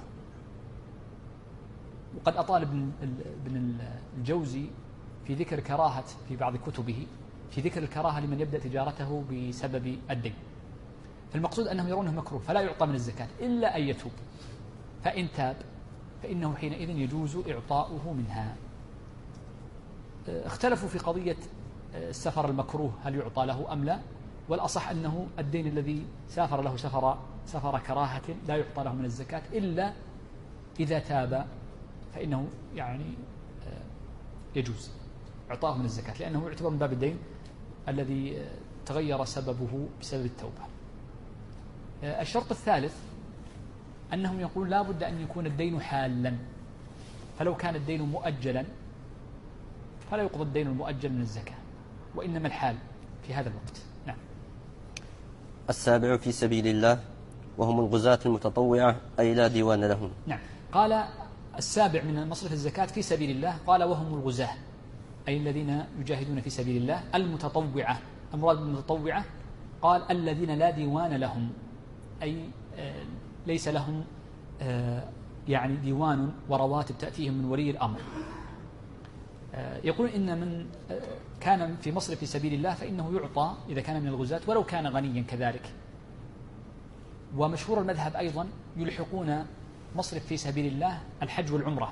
وقد أطال ابن الجوزي في ذكر كراهة في بعض كتبه في ذكر الكراهة لمن يبدأ تجارته بسبب الدين، فالمقصود أنهم يرونه مكروه فلا يعطى من الزكاة إلا أن يتوب، فإن تاب فإنه حينئذ يجوز إعطاؤه منها. اختلفوا في قضية السفر المكروه هل يعطى له أم لا، والأصح أنه الدين الذي سافر له سفر كراهة لا يعطى له من الزكاة إلا إذا تاب، فإنه يعني يجوز إعطاؤه من الزكاة، لأنه يعتبر من باب الدين الذي تغير سببه بسبب التوبة. الشرط الثالث أنهم يقولون لا بد أن يكون الدين حالا، فلو كان الدين مؤجلا فلا يقضى الدين المؤجل من الزكاة، وإنما الحال في هذا الوقت. نعم. السابع في سبيل الله وهم الغزاة المتطوعة أي لا ديوان لهم. نعم. قال السابع من مصرف الزكاة في سبيل الله، قال وهم الغزاة أي الذين يجاهدون في سبيل الله. المتطوعة، المراد بالمتطوعة قال الذين لا ديوان لهم، أي ليس لهم يعني ديوان ورواتب تأتيهم من ولي الأمر. يقول إن من كان في مصرف في سبيل الله فإنه يعطى إذا كان من الغزاة ولو كان غنيا كذلك. ومشهور المذهب أيضا يلحقون مصرف في سبيل الله الحج والعمرة،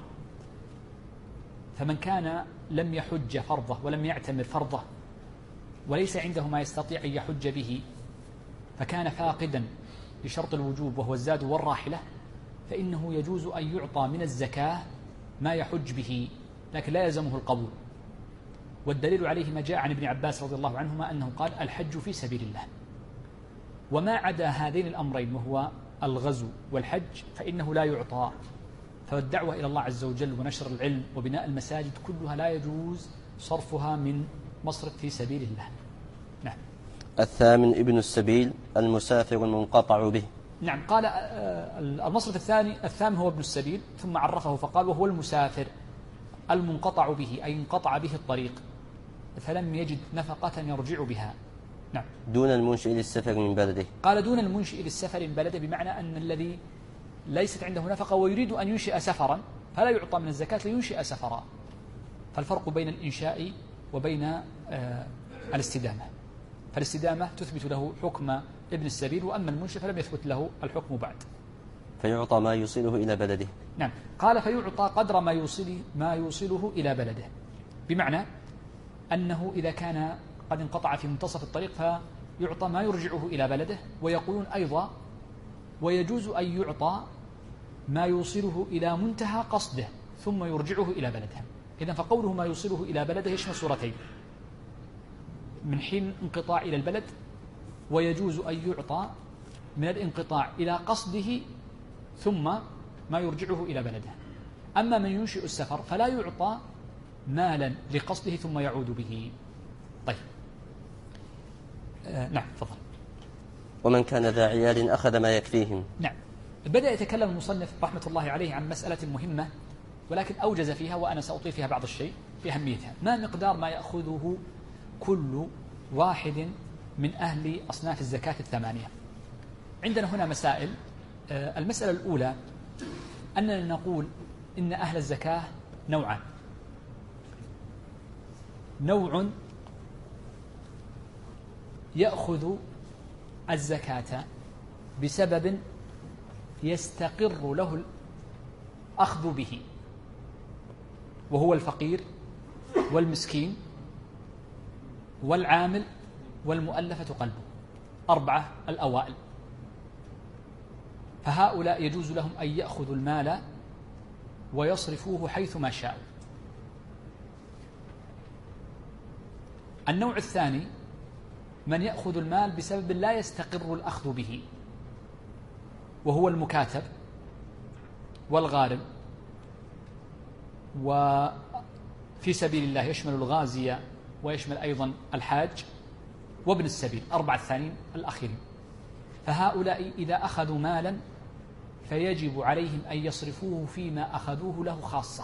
فمن كان لم يحج فرضه ولم يعتمر فرضه وليس عنده ما يستطيع أن يحج به، فكان فاقدا لشرط الوجوب وهو الزاد والراحلة، فإنه يجوز أن يعطى من الزكاة ما يحج به، لكن لا يلزمه القبول. والدليل عليه ما جاء عن ابن عباس رضي الله عنهما أنه قال الحج في سبيل الله. وما عدا هذين الأمرين وهو الغزو والحج فإنه لا يعطى. فالدعوة إلى الله عز وجل ونشر العلم وبناء المساجد كلها لا يجوز صرفها من مصرف في سبيل الله. نعم. الثامن ابن السبيل المسافر المنقطع به. نعم. قال المصرف الثامن هو ابن السبيل، ثم عرفه فقال وهو المسافر المنقطع به أي انقطع به الطريق فلم يجد نفقة يرجع بها. نعم. دون المنشئ للسفر من بلده. قال دون المنشئ للسفر من بلده، بمعنى أن الذي ليست عنده نفقة ويريد أن ينشئ سفرا فلا يعطى من الزكاة لينشئ سفرا. فالفرق بين الإنشاء وبين الاستدامة، فالاستدامة تثبت له حكم ابن السبيل، وأما المنشئ فلم يثبت له الحكم بعد. فيعطى ما يوصله إلى بلده. نعم. قال فيعطى قدر ما يوصله إلى بلده، بمعنى أنه إذا كان قد انقطع في منتصف الطريق فيعطى ما يرجعه إلى بلده. ويقولون أيضا ويجوز أن يعطى ما يوصله إلى منتهى قصده ثم يرجعه إلى بلده. إذن فقوله ما يوصله إلى بلده يشمل صورتين: من حين انقطاع إلى البلد، ويجوز أن يعطى من الانقطاع إلى قصده ثم ما يرجعه إلى بلده. أما من ينشئ السفر فلا يعطى مالا لقصده ثم يعود به. طيب. نعم. تفضل. ومن كان ذا عيال أخذ ما يكفيهم. نعم. بدأ يتكلم المصنف رحمة الله عليه عن مسألة مهمة، ولكن أوجز فيها وأنا سأطيل فيها بعض الشيء في أهميتها. ما مقدار ما يأخذه كل واحد من أهل أصناف الزكاة الثمانية؟ عندنا هنا مسائل. المسألة الأولى أننا نقول إن أهل الزكاة نوعان: نوع يأخذ الزكاة بسبب يستقر له الأخذ به، وهو الفقير والمسكين والعامل والمؤلفة قلبه، 4 الأوائل. فهؤلاء يجوز لهم أن يأخذوا المال ويصرفوه حيث ما شاءوا. النوع الثاني من يأخذ المال بسبب لا يستقر الأخذ به، وهو المكاتب والغارم، وفي سبيل الله يشمل الغازي ويشمل أيضا الحاج وابن السبيل، 4 الثانيين الأخيرين. فهؤلاء إذا أخذوا مالا فيجب عليهم أن يصرفوه فيما أخذوه له خاصة،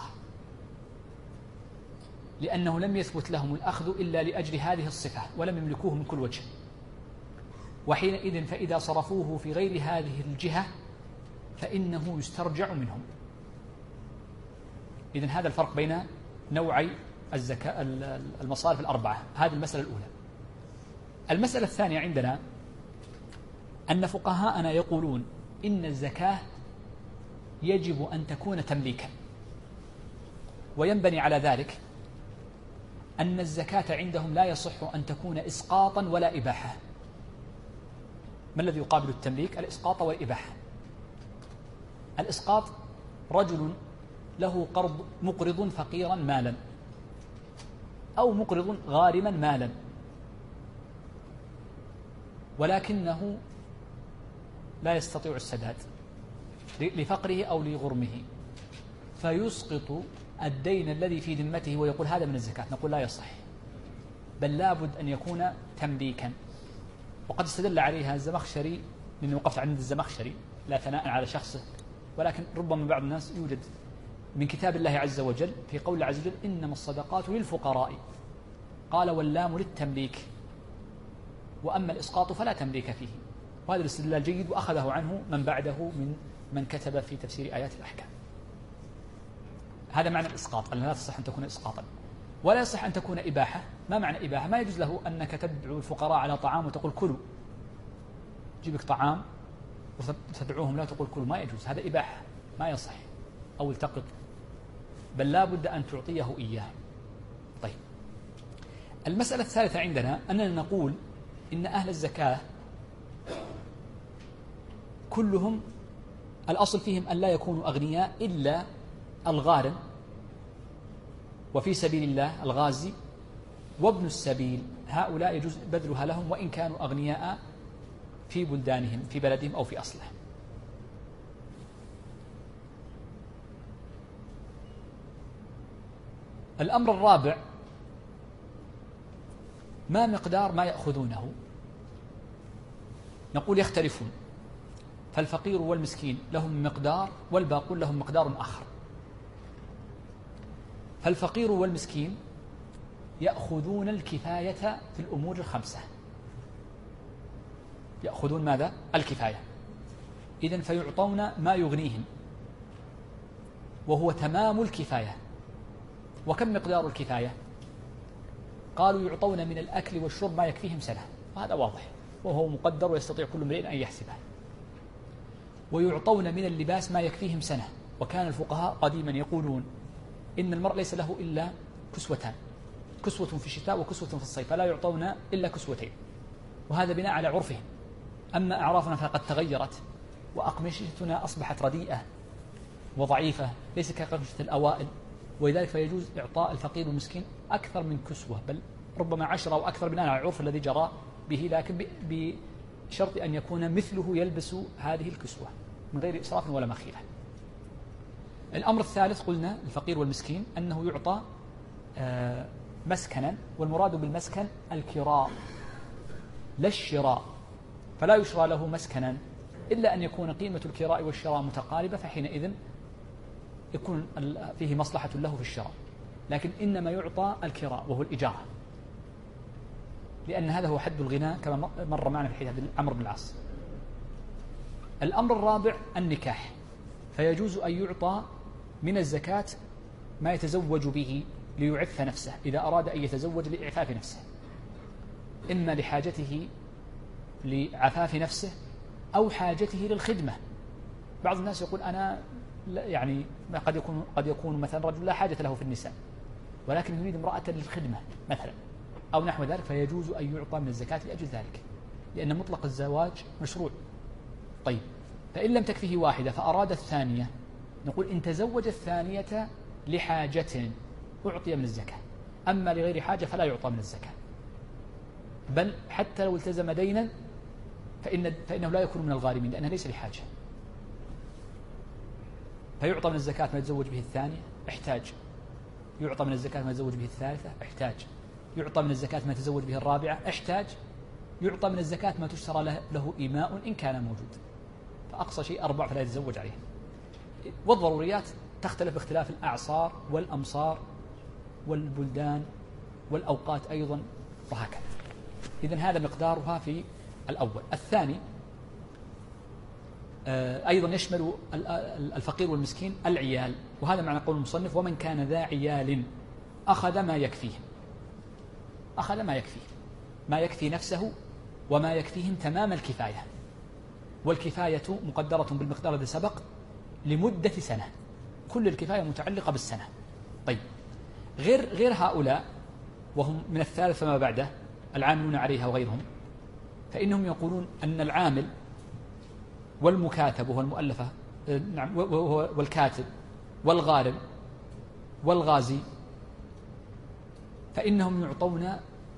لأنه لم يثبت لهم الأخذ إلا لأجل هذه الصفة ولم يملكوه من كل وجه، وحينئذ فإذا صرفوه في غير هذه الجهة فإنه يسترجع منهم. إذن هذا الفرق بين نوعي الزكاة المصارف 4. هذه المسألة الأولى. المسألة الثانية عندنا أن فقهاءنا يقولون إن الزكاة يجب أن تكون تمليكا، وينبني على ذلك أن الزكاة عندهم لا يصح أن تكون إسقاطا ولا إباحة. ما الذي يقابل التمليك؟ الإسقاط والإباحة. الإسقاط رجل له قرض، مقرض فقيرا مالا، أو مقرض غارما مالا، ولكنه لا يستطيع السداد لفقره أو لغرمه، فيسقط الدين الذي في ذمته ويقول هذا من الزكاة. نقول لا يصح، بل لابد أن يكون تمليكا. وقد استدل عليها الزمخشري، لأنه وقفت عند الزمخشري لا ثناء على شخصه، ولكن ربما بعض الناس يوجد من كتاب الله عز وجل في قول الله عز وجل إنما الصدقات للفقراء، قال واللام للتمليك، وأما الإسقاط فلا تمليك فيه. وهذا الاستدلال جيد، وأخذه عنه من بعده من كتب في تفسير آيات الأحكام. هذا معنى الإسقاط، أن لا تصح أن تكون إسقاطا، ولا يصح أن تكون إباحة. ما معنى إباحة؟ ما يجوز له أنك تدعو الفقراء على طعام وتقول كلوا، جيبك طعام وتدعوهم لا تقول كلوا، ما يجوز، هذا إباحة ما يصح، أو التقط، بل لا بد أن تعطيه إياه. طيب، المسألة الثالثة عندنا أننا نقول إن أهل الزكاة كلهم الأصل فيهم أن لا يكونوا أغنياء إلا الغارم، وفي سبيل الله الغازي، وابن السبيل. هؤلاء يجوز بذلها لهم وإن كانوا أغنياء في بلدانهم، في بلدهم أو في أصلهم. الأمر الرابع: ما مقدار ما يأخذونه؟ نقول يختلفون، فالفقير والمسكين لهم مقدار والباقون لهم مقدار آخر. فالفقير والمسكين يأخذون الكفاية في الأمور 5. يأخذون ماذا؟ الكفاية. إذن فيعطون ما يغنيهم، وهو تمام الكفاية. وكم مقدار الكفاية؟ قالوا يعطون من الأكل والشرب ما يكفيهم سنة، وهذا واضح وهو مقدر ويستطيع كل امرئ أن يحسبه. ويعطون من اللباس ما يكفيهم سنة، وكان الفقهاء قديما يقولون إن المرء ليس له إلا كسوتان، كسوة في الشتاء وكسوة في الصيف، فلا يعطون إلا كسوتين، وهذا بناء على عرفهم. أما أعرافنا فقد تغيرت، وأقمشتنا أصبحت رديئة وضعيفة، ليس كأقمشة الأوائل، ولذلك فيجوز إعطاء الفقير والمسكين أكثر من كسوة، بل ربما 10 أو أكثر بناء على العرف الذي جرى به، لكن بشرط أن يكون مثله يلبس هذه الكسوة من غير إسراف ولا مخيلة. الأمر الثالث قلنا الفقير والمسكين أنه يعطى مسكنا، والمراد بالمسكن الكراء لا الشراء، فلا يشرى له مسكنا إلا أن يكون قيمة الكراء والشراء متقاربة، فحينئذ يكون فيه مصلحة له في الشراء، لكن إنما يعطى الكراء وهو الإجارة، لأن هذا هو حد الغناء كما مر معنا في حديث عمرو بن العاص. الأمر الرابع النكاح، فيجوز أن يعطى من الزكاة ما يتزوج به ليعف نفسه إذا أراد أن يتزوج لإعفاف نفسه، إما لحاجته لعفاف نفسه أو حاجته للخدمة. بعض الناس يقول أنا يعني قد يكون مثلا رجل لا حاجة له في النساء ولكن يريد امرأة للخدمة مثلا أو نحو ذلك، فيجوز أن يعطى من الزكاة لأجل ذلك، لأن مطلق الزواج مشروع. طيب، فإن لم تكفه واحدة فأراد الثانية، نقول إن تزوج الثانية لحاجة أعطي من الزكاة، أما لغير حاجة فلا يعطى من الزكاة، بل حتى لو التزم دينا فإنه لا يكون من الغارمين لأنه ليس لحاجة، فيعطى من الزكاة ما يتزوج به الثانية احتاج، يعطى من الزكاة ما يتزوج به الثالثة احتاج، يعطى من الزكاة ما يتزوج به الرابعة احتاج، يعطى من الزكاة ما تشترى له إيماء إن كان موجود، فأقصى شيء 4 فلا يتزوج عليه. والضروريات تختلف باختلاف الأعصار والأمصار والبلدان والأوقات أيضا وهكذا. إذن هذا مقدارها في الأول. الثاني أيضا يشمل الفقير والمسكين العيال، وهذا معنى قول المصنف ومن كان ذا عيال أخذ ما يكفيه، أخذ ما يكفيه، ما يكفي نفسه وما يكفيهم تمام الكفاية، والكفاية مقدرة بالمقدار الذي سبق لمدة سنة، كل الكفاية متعلقة بالسنة. طيب، غير هؤلاء وهم من الثالث فما بعده العاملون عليها وغيرهم، فإنهم يقولون أن العامل والمكاتب وهو المؤلفة والكاتب والغارم والغازي فإنهم يعطون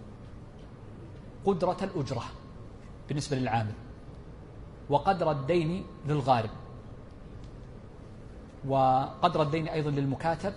قدرة الأجرة بالنسبة للعامل، وقدر الدين للغارم، وقدر الدين أيضا للمكاتب،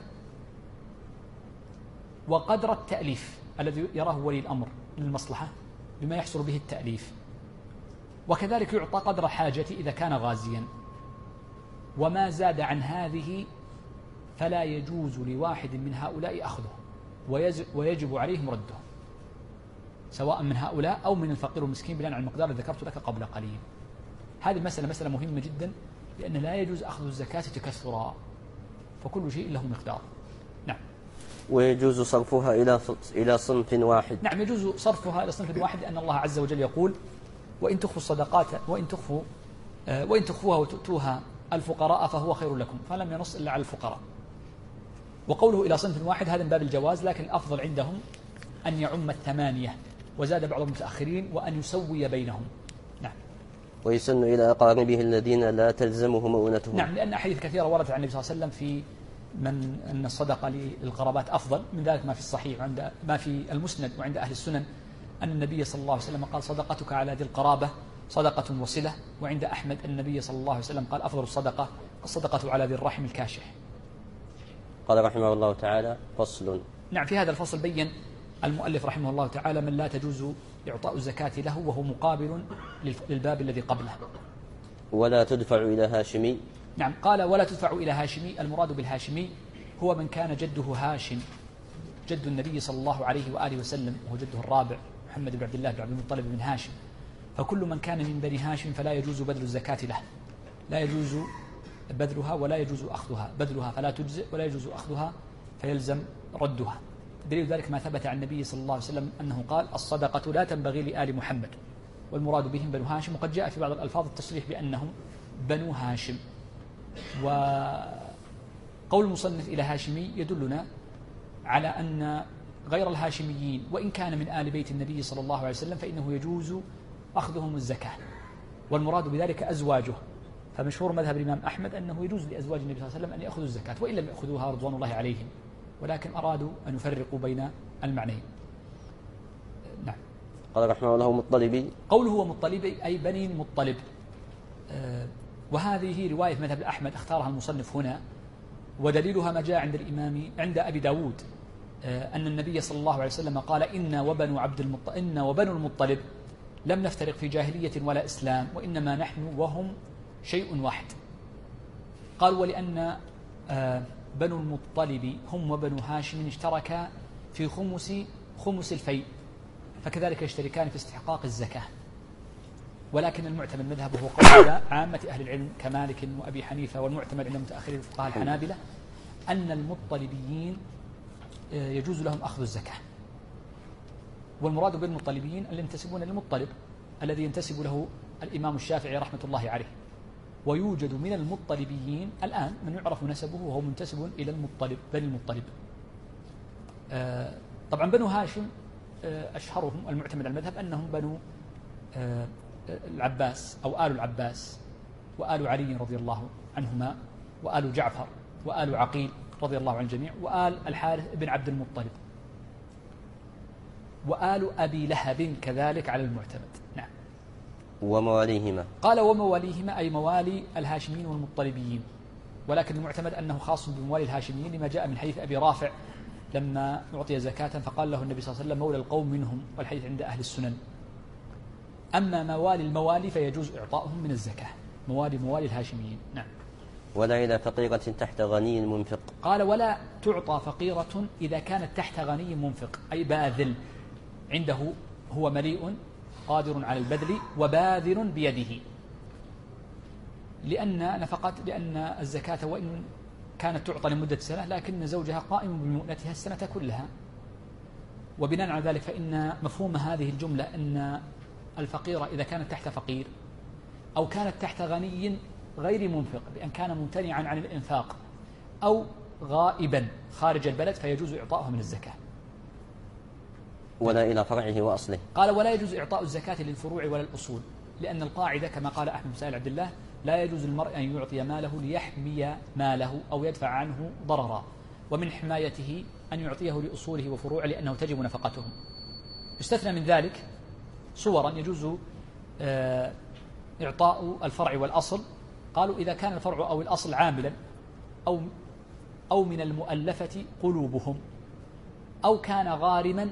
وقدر التأليف الذي يراه ولي الأمر من المصلحة بما يحصل به التأليف، وكذلك يعطى قدر الحاجة إذا كان غازيا. وما زاد عن هذه فلا يجوز لواحد من هؤلاء أخذه ويجب عليهم رده، سواء من هؤلاء أو من الفقير والمسكين بناء على المقدار الذي ذكرت لك قبل قليل. هذه المسألة مسألة مهمة جدا، لأن لا يجوز أخذ الزكاة تكثرا، فكل شيء له مقدار. نعم. ويجوز صرفها إلى صنف واحد. نعم، يجوز صرفها إلى صنف واحد، لأن الله عز وجل يقول وإن تخفوا الصدقات وإن تخفوها وتؤتوها الفقراء فهو خير لكم، فلم ينص إلا على الفقراء. وقوله إلى صنف واحد هذا من باب الجواز، لكن الأفضل عندهم أن يعم 8، وزاد بعض المتأخرين وأن يسوي بينهم. نعم. ويسن إلى أقاربه الذين لا تلزمهم مؤونتهم. نعم، لأن أحاديث كثيرة وردت عن النبي صلى الله عليه وسلم في أن الصدقة للقرابات أفضل، من ذلك ما في الصحيح ما في المسند وعند أهل السنن أن النبي صلى الله عليه وسلم قال صدقتك على ذي القرابة صدقة وصلة، وعند أحمد النبي صلى الله عليه وسلم قال أفضل الصدقة على ذي الرحم الكاشح. قال رحمه الله تعالى فصل. نعم، في هذا الفصل بين المؤلف رحمه الله تعالى من لا تجوز إعطاء الزكاة له وهو مقابل للباب الذي قبله. ولا تدفع إلى هاشمي. نعم، قال ولا تدفع إلى هاشمي. المراد بالهاشمي هو من كان جده هاشم، جد النبي صلى الله عليه وآله وسلم، وهو جده الرابع محمد بن عبد الله بن عبد المطلب بن هاشم، فكل من كان من بني هاشم فلا يجوز بذل الزكاة له، لا يجوز بذلها ولا يجوز أخذها، بذلها فلا تجزئ ولا يجوز أخذها فيلزم ردها. دليل ذلك ما ثبت عن النبي صلى الله عليه وسلم أنه قال الصدقة لا تنبغي لآل محمد، والمراد بهم بنو هاشم، وقد جاء في بعض الألفاظ التصريح بأنهم بنو هاشم. وقول المصنف إلى هاشمي يدلنا على أن غير الهاشميين وإن كان من آل بيت النبي صلى الله عليه وسلم فإنه يجوز أخذهم الزكاة، والمراد بذلك أزواجه، فمشهور مذهب الإمام أحمد أنه يجوز لأزواج النبي صلى الله عليه وسلم أن يأخذوا الزكاة وإن لم يأخذوها رضوان الله عليهم، ولكن أرادوا أن يفرقوا بين المعنيين. نعم. قال رحمه الله مطلبي. قوله هو مطلبي أي بني المطلب، وهذه رواية مذهب أحمد اختارها المصنف هنا، ودليلها ما جاء عند أبي داود أن النبي صلى الله عليه وسلم قال إن وبنو المطلب لم نفترق في جاهلية ولا إسلام، وإنما نحن وهم شيء واحد. قال ولأن بنو المطلب هم وبنو هاشم اشتركا في خمس الفيء، فكذلك يشتركان في استحقاق الزكاة. ولكن المعتمد مذهبه هو قول عامة أهل العلم كمالك وأبي حنيفة، والمعتمد عند متأخرين الفقهاء الحنابلة أن المطلبيين يجوز لهم أخذ الزكاة، والمراد بالمطلبيين اللي ينتسبون للمطلب الذي ينتسب له الإمام الشافعي رحمة الله عليه. ويوجد من المطلبيين الآن من يعرف نسبه وهو منتسب إلى المطلب بني المطلب. طبعا بنو هاشم أشهرهم المعتمد على المذهب أنهم بنو العباس أو آل العباس وآل علي رضي الله عنهما وآل جعفر وآل عقيل رضي الله عن الجميع وآل الحارث بن عبد المطلب وآل أبي لهب كذلك على المعتمد. نعم. ومواليهما، قال ومواليهما أي موالي الهاشميين والمطلبيين، ولكن المعتمد أنه خاص بموالي الهاشميين لما جاء من حديث أبي رافع لما أعطي زكاة فقال له النبي صلى الله عليه وسلم مولى القوم منهم، والحديث عند أهل السنن. أما موالي الموالي فيجوز إعطاؤهم من الزكاة، موالي الهاشميين. نعم. ولا إلى فقيرة تحت غني منفق. قال ولا تعطى فقيرة إذا كانت تحت غني منفق أي باذل، عنده هو مليء قادر على البذل وباذل بيده، لأن الزكاة وإن كانت تعطى لمدة سنة لكن زوجها قائم بمؤنتها السنة كلها. وبناء على ذلك فإن مفهوم هذه الجملة أن الفقيرة إذا كانت تحت فقير أو كانت تحت غني غير منفق بأن كان ممتنعا عن الإنفاق أو غائبا خارج البلد فيجوز إعطاؤها من الزكاة. ولا إلى فرعه وأصله. قال ولا يجوز إعطاء الزكاة للفروع ولا الأصول، لأن القاعدة كما قال أحمد بن سائل عبد الله لا يجوز للمرء أن يعطي ماله ليحمي ماله أو يدفع عنه ضررا، ومن حمايته أن يعطيه لأصوله وفروعه لأنه تجب نفقتهم. يستثنى من ذلك صورا يجوز إعطاء الفرع والأصل. قالوا إذا كان الفرع أو الأصل عاملا أو من المؤلفة قلوبهم أو كان غارما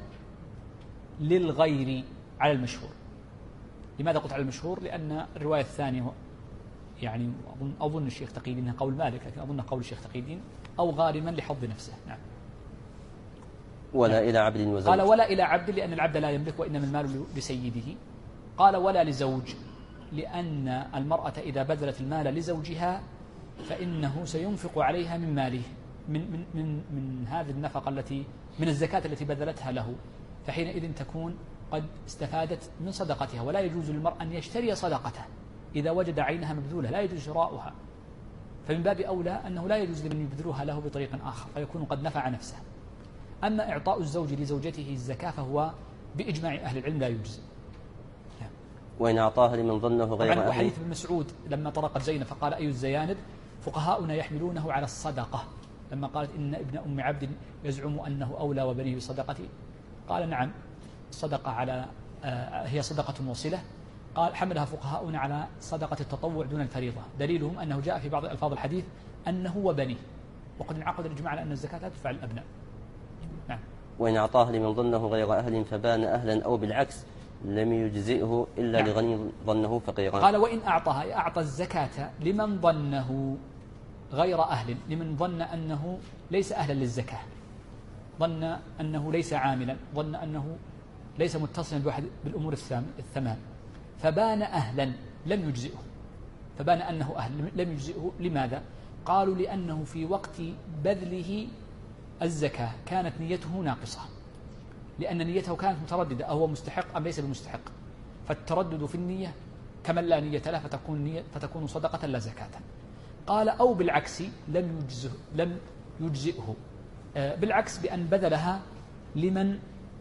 للغير على المشهور. لماذا قلت على المشهور؟ لأن الرواية الثانية يعني أظن الشيخ تقي الدين قول مالك، لكن أظن قول الشيخ تقي الدين أو غارما لحظ نفسه. نعم. ولا إلى عبد وزوج. قال ولا إلى عبد لأن العبد لا يملك وإنما المال لسيده. قال ولا لزوج لأن المرأة إذا بذلت المال لزوجها فإنه سينفق عليها من ماله من هذه النفقة التي من الزكاة التي بذلتها له، فحينئذ تكون قد استفادت من صدقتها. ولا يجوز للمرء أن يشتري صدقته إذا وجد عينها مبذولة، لا يجوز شراؤها، فمن باب أولى أنه لا يجوز لمن يبذلها له بطريق آخر فيكون قد نفع نفسه. أما إعطاء الزوج لزوجته الزكاة فهو بإجماع أهل العلم لا يجزي. وإن أعطاها لمن ظنه غير أهل. وحديث ابن مسعود لما طرقت زينب فقال أي الزيانب فقهاؤنا يحملونه على الصدقة، لما قالت إن ابن أم عبد يزعم أنه أولى وبنيه بصدقتي، قال نعم الصدقة على هي صدقة وصلة. قال حملها فقهاؤنا على صدقة التطوع دون الفريضة، دليلهم أنه جاء في بعض ألفاظ الحديث أنه وبنيه، وقد انعقد الإجماع على أن الزكاة لا تدفع الأبناء. نعم. وإن أعطاها لمن ظنه غير أهل فبان أهلا أو بالعكس لم يجزئه إلا لغني ظنه فقيرا. قال وإن أعطاها أعطى الزكاة لمن ظنه غير أهل، لمن ظن أنه ليس أهلا للزكاة، ظن أنه ليس عاملا، ظن أنه ليس متصلا بواحد بالأمور الثمان، فبان أهلا لم يجزئه، فبان أنه أهل لم يجزئه. لماذا؟ قالوا لأنه في وقت بذله الزكاة كانت نيته ناقصة، لأن نيته كانت مترددة أهو مستحق أم ليس بمستحق، فالتردد في النية كمن لا نية له فتكون صدقة لا زكاة. قال أو بالعكس لم يجزئه، بالعكس بأن بذلها لمن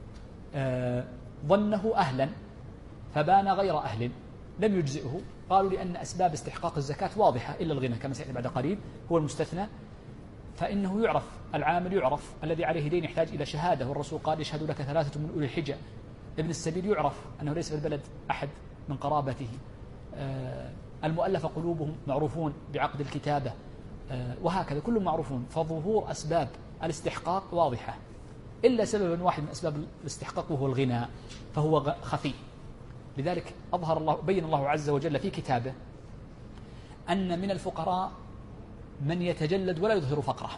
ظنه أهلا فبان غير أهل لم يجزئه. قالوا لأن أسباب استحقاق الزكاة واضحة إلا الغنى كما سيأتي بعد قليل هو المستثنى، فإنه يعرف العامل، يعرف الذي عليه دين يحتاج إلى شهادة، والرسول قال يشهد لك 3 من أولي الحجة. ابن السبيل يعرف أنه ليس في البلد أحد من قرابته. المؤلف قلوبهم معروفون بعقد الكتابة، وهكذا كلهم معروفون. فظهور أسباب الاستحقاق واضحة إلا سبب واحد من أسباب الاستحقاق وهو الغنى، فهو خفي. لذلك بين الله عز وجل في كتابه أن من الفقراء من يتجلد ولا يظهر فقره،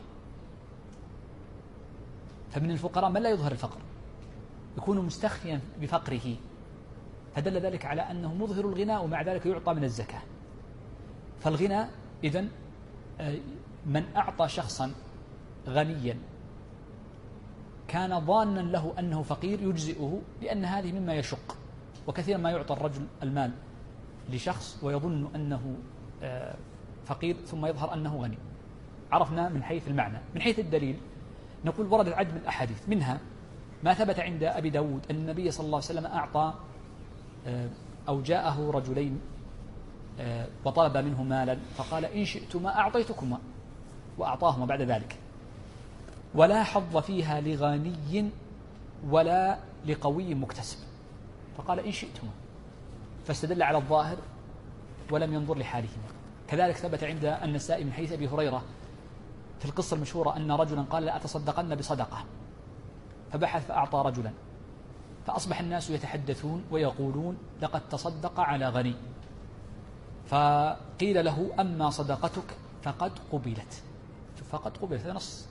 فمن الفقراء من لا يظهر الفقر يكون مستخفيا بفقره، فدل ذلك على أنه مظهر الغنى ومع ذلك يعطى من الزكاة. فالغنى إذن من أعطى شخصا غنيا كان ظانا له أنه فقير يجزئه، لأن هذه مما يشق. وكثيرا ما يعطى الرجل المال لشخص ويظن أنه فقير ثم يظهر أنه غني. عرفنا من حيث المعنى. من حيث الدليل نقول وردت عدد من الأحاديث، منها ما ثبت عند أبي داود أن النبي صلى الله عليه وسلم أعطى أو جاءه رجلين وطلب منه مالا فقال إن شئتما أعطيتكما، وأعطاهما بعد ذلك، ولا حظ فيها لغني ولا لقوي مكتسب، فقال إن شئتما، فاستدل على الظاهر ولم ينظر لحالهما. كذلك ثبت عند النسائي من حديث أبي هريرة في القصة المشهورة أن رجلا قال لأتصدقن بصدقة، فبحث فأعطى رجلا، فأصبح الناس يتحدثون ويقولون لقد تصدق على غني، فقيل له أما صدقتك فقد قبلت. فقد قبلت هذا نص.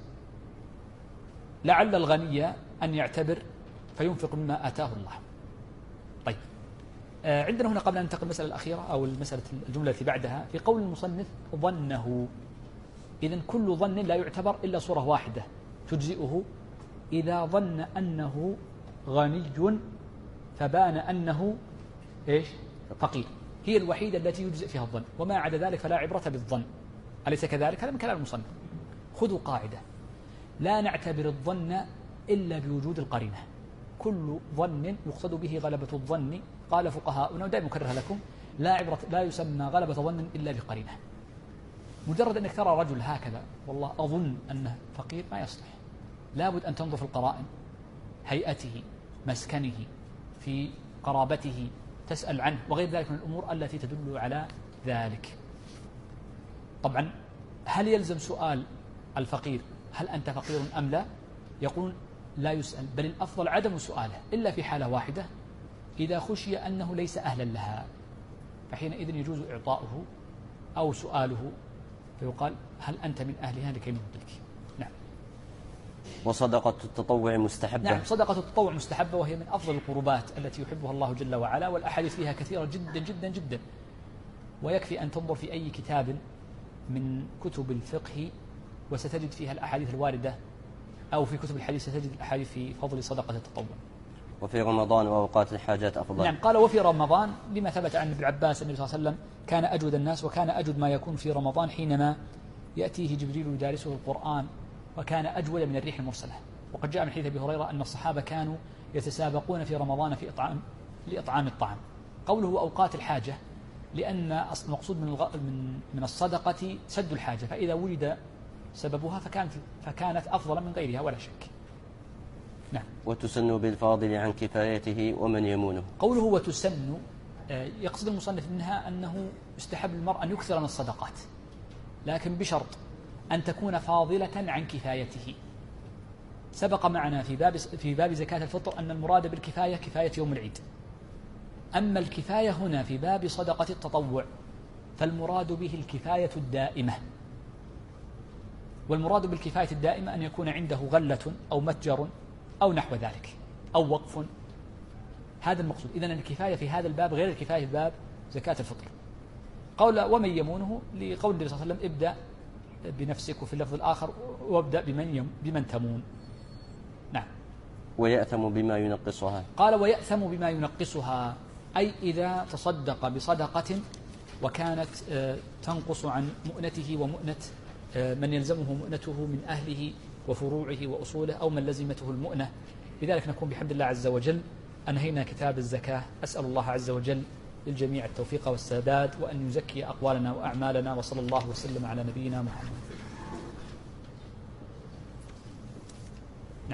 لعل الغني أن يعتبر فينفق مما آتاه الله. طيب، عندنا هنا قبل أن ننتقل المسألة الأخيرة أو المسألة الجملة التي بعدها في قول المصنف ظنه. إذن كل ظن لا يعتبر إلا صورة واحدة تجزئه، إذا ظن أنه غني فبان أنه إيش؟ فقير، هي الوحيدة التي يجزئ فيها الظن، وما عدا ذلك فلا عبرة بالظن. أليس كذلك؟ هذا من كلام المصنف. خذوا قاعدة: لا نعتبر الظن إلا بوجود القرينة. كل ظن يقصد به غلبة الظن. قال فقهاؤنا ودائما أكررها لكم: لا يسمى غلبة ظن إلا بقرينة. مجرد أنك ترى رجل هكذا والله أظن أنه فقير ما يصلح، لابد أن تنظر في القرائن، هيئته، مسكنه، في قرابته، تسأل عنه وغير ذلك من الأمور التي تدل على ذلك. طبعا هل يلزم سؤال الفقير هل أنت فقير أم لا؟ يقول لا يسأل، بل الأفضل عدم سؤاله إلا في حالة واحدة، إذا خشي أنه ليس أهلا لها، فحينئذ يجوز إعطاؤه أو سؤاله، فيقال هل أنت من أهلها لكي نفضلك. نعم. وصدقة التطوع مستحبة. نعم، صدقة التطوع مستحبة، وهي من أفضل القربات التي يحبها الله جل وعلا، والأحاديث فيها كثيرة جدا جدا جدا، ويكفي أن تنظر في أي كتاب من كتب الفقه وستجد فيها الأحاديث الواردة، أو في كتب الحديث ستجد الأحاديث في فضل صدقة التطوع. وفي رمضان وأوقات الحاجات أفضل. نعم، قال وفي رمضان لما ثبت عن ابن عباس النبي صلى الله عليه وسلم كان أجود الناس، وكان أجود ما يكون في رمضان حينما يأتيه جبريل يدارسه القرآن، وكان أجود من الريح المرسلة. وقد جاء من حديث أبي هريرة أن الصحابة كانوا يتسابقون في رمضان في لإطعام الطعام. قوله أوقات الحاجة لأن المقصود من الصدقة سد الحاجة، فإذا وجد سببها فكانت أفضل من غيرها ولا شك. نعم. وتسن بالفاضل عن كفايته ومن يمونه. قوله وتسن يقصد المصنف منها أنه يستحب للمرء أن يكثر من الصدقات، لكن بشرط أن تكون فاضلة عن كفايته. سبق معنا في باب زكاة الفطر أن المراد بالكفاية كفاية يوم العيد. أما الكفاية هنا في باب صدقة التطوع فالمراد به الكفاية الدائمة. والمراد بالكفاية الدائمة أن يكون عنده غلة أو متجر أو نحو ذلك أو وقف، هذا المقصود. إذن الكفاية في هذا الباب غير الكفاية في باب زكاة الفطر. قول ومن يمونه لقول النبي صلى الله عليه وسلم ابدأ بنفسك، وفي اللفظ الآخر وابدأ بمن تمون. نعم. ويأثم بما ينقصها. قال ويأثم بما ينقصها، أي إذا تصدق بصدقة وكانت تنقص عن مؤنته ومؤنة من يلزمه مؤنته من أهله وفروعه وأصوله، أو من لزمته المؤنة. لذلك نكون بحمد الله عز وجل أنهينا كتاب الزكاة. أسأل الله عز وجل للجميع التوفيق والسداد، وأن يزكي أقوالنا وأعمالنا، وصلى الله وسلم على نبينا محمد. نعم.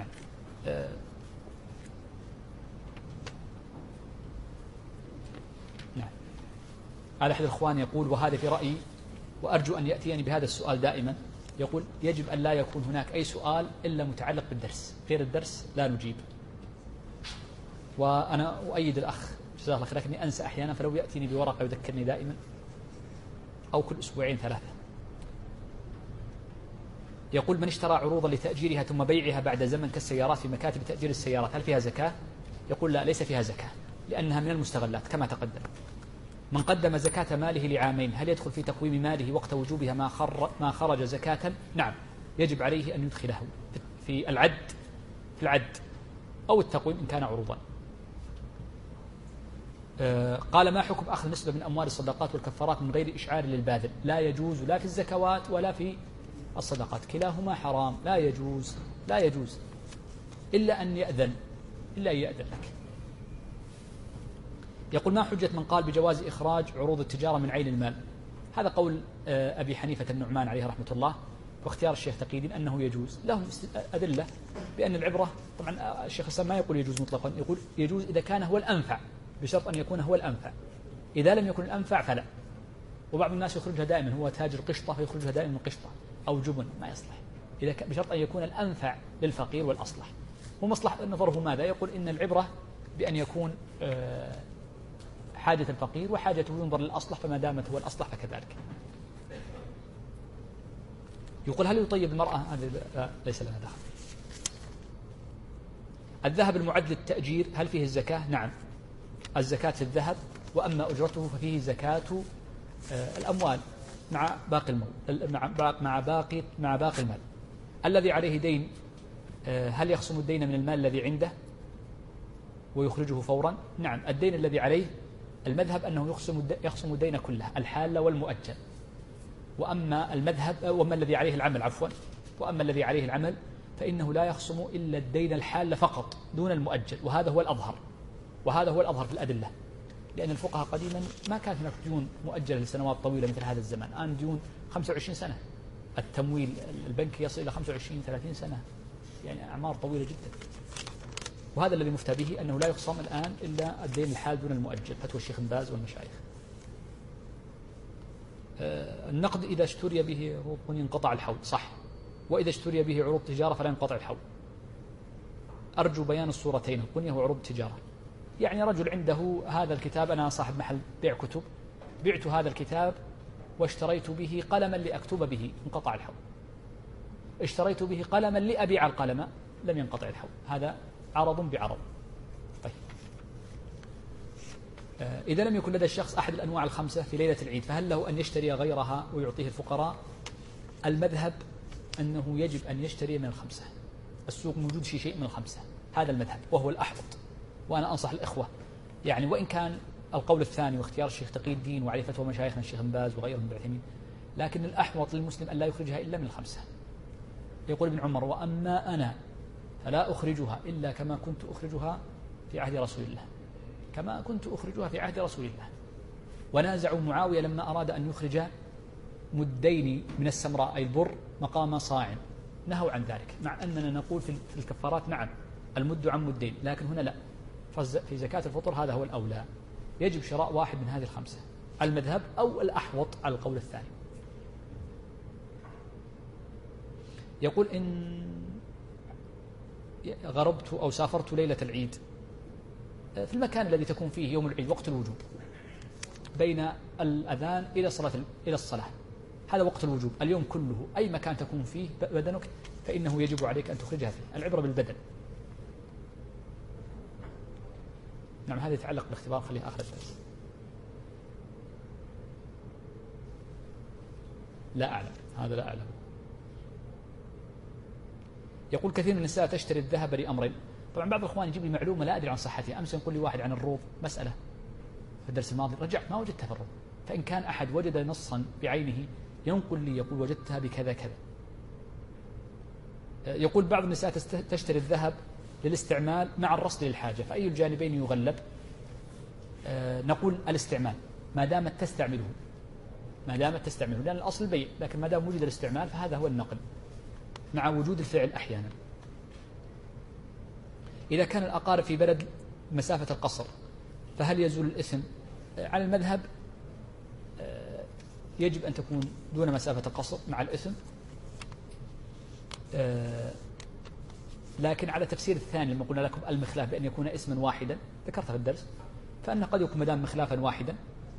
نعم. على أحد الإخوان يقول، وهذا في رأيي وأرجو أن يأتيني بهذا السؤال دائما، يقول يجب أن لا يكون هناك أي سؤال إلا متعلق بالدرس، غير الدرس لا نجيب. وأنا أؤيد الأخ جزاه الله خير، لكني أنسى أحيانا، فلو يأتيني بورقة يذكرني دائما، أو كل أسبوعين ثلاثة. يقول من اشترى عروضا لتأجيرها ثم بيعها بعد زمن كالسيارات في مكاتب تأجير السيارات هل فيها زكاة؟ يقول لا، ليس فيها زكاة، لأنها من المستغلات كما تقدم. من قدم زكاة ماله لعامين هل يدخل في تقويم ماله وقت وجوبها ما خرج زكاة؟ نعم، يجب عليه أن يدخله في العد أو التقويم إن كان عروضا. قال ما حكم أخذ نسبة من أموال الصدقات والكفارات من غير إشعار للباذل؟ لا يجوز لا في الزكوات ولا في الصدقات، كلاهما حرام، لا يجوز إلا أن يأذن لك. يقول ما حجة من قال بجواز إخراج عروض التجارة من عين المال؟ هذا قول أبي حنيفة النعمان عليه رحمة الله، واختيار الشيخ تقي الدين أنه يجوز. لهم أدلة بأن العبرة، طبعا الشيخ الإسلام ما يقول يجوز مطلقا، يقول يجوز إذا كان هو الأنفع، بشرط أن يكون هو الأنفع. إذا لم يكن الأنفع فلا. وبعض الناس يخرجها دائما، هو تاجر قشطة فيخرجها دائما قشطة أو جبن، ما يصلح، بشرط أن يكون الأنفع للفقير والأصلح. ومصلحة النظر هو ماذا؟ يقول إن العبرة بأن يكون حاجة الفقير وحاجته ينظر للأصلح، فما دامت هو الأصلح فكذلك. يقول هل يطيب المرأة؟ هذا ليس لنا دخل. الذهب المعد للتأجير هل فيه الزكاة؟ نعم، الزكاة في الذهب، وأما أجرته ففيه زكاة الأموال مع باقي المال، مع باقي المال. الذي عليه دين هل يخصم الدين من المال الذي عنده ويخرجه فورا؟ نعم، الدين الذي عليه المذهب أنه يخصم الدين كله، الحال والمؤجل. وأما الذي عليه العمل وأما الذي عليه العمل فإنه لا يخصم إلا الدين الحال فقط دون المؤجل، وهذا هو الأظهر في الأدلة، لأن الفقهاء قديما ما كانت هناك ديون مؤجلة لسنوات طويلة مثل هذا الزمان. الآن ديون 25 سنة، التمويل البنكي يصل إلى 25-30 سنة، يعني أعمار طويلة جدا. وهذا الذي مفتى به أنه لا يخصم الآن إلا الدين الحال دون المؤجل، فتوى الشيخ بن باز والمشايخ. النقد إذا اشتري به عروض ينقطع الحول، صح، وإذا اشتري به عروض تجارة فلا ينقطع الحول. أرجو بيان الصورتين، القنية وعروض التجارة. يعني رجل عنده هذا الكتاب، أنا صاحب محل بيع كتب، بعت هذا الكتاب واشتريت به قلما لأكتب به، انقطع الحول. اشتريت به قلما لأبيع القلم، لم ينقطع الحول. هذا عرض بعرض. طيب، إذا لم يكن لدى الشخص أحد الأنواع الخمسة في ليلة العيد فهل له أن يشتري غيرها ويعطيه الفقراء؟ المذهب أنه يجب أن يشتري من الخمسة. السوق موجود في شيء من الخمسة، هذا المذهب وهو الأحوط. وأنا أنصح الإخوة، يعني وإن كان القول الثاني واختيار الشيخ تقي الدين وعليه فتوى مشايخنا الشيخ بن باز وغيرهم من العثيمين، لكن الأحوط للمسلم أن لا يخرجها إلا من الخمسة. يقول ابن عمر وأما أنا فلا أخرجها إلا كما كنت أخرجها في عهد رسول الله، ونازعوا معاوية لما أراد أن يخرج مدين من السمراء أي البر مقام صاع، نهوا عن ذلك، مع أننا نقول في الكفارات نعم المد عن مدين، لكن هنا لا. في زكاة الفطر هذا هو الأولى، يجب شراء واحد من هذه الخمسة، المذهب أو الأحوط على القول الثاني. يقول إن غربت أو سافرت ليلة العيد في المكان الذي تكون فيه يوم العيد وقت الوجوب بين الأذان إلى الصلاة، هذا وقت الوجوب اليوم كله، أي مكان تكون فيه بدنك فإنه يجب عليك أن تخرجها فيه، العبرة بالبدن. نعم، هذا يتعلق بالاختبار، خليه آخر الدرس. لا أعلم، هذا لا أعلم. يقول كثير من النساء تشتري الذهب لأمرين. طبعا بعض الإخوان يجيب لي معلومة لا أدري عن صحتها. أمس يقول لي واحد عن الروض مسألة في الدرس الماضي، رجعت ما وجدتها في الروض، فإن كان أحد وجد نصا بعينه ينقل لي يقول وجدتها بكذا كذا. يقول بعض النساء تشتري الذهب للاستعمال مع الرصد للحاجة، فأي الجانبين يغلب؟ نقول الاستعمال ما دامت تستعمله، لأن الأصل البيع، لكن ما دام وجد الاستعمال فهذا هو النقل مع وجود الفعل أحيانا. إذا كان الأقارب في بلد مسافة القصر فهل يزول الإثم؟ على المذهب يجب أن تكون دون مسافة القصر مع الإثم، لكن على تفسير الثاني لما قلنا لكم المخلاف بأن يكون اسما واحدا ذكرتها في الدرس، فأنه قد يكون مدام مخلافا واحدا.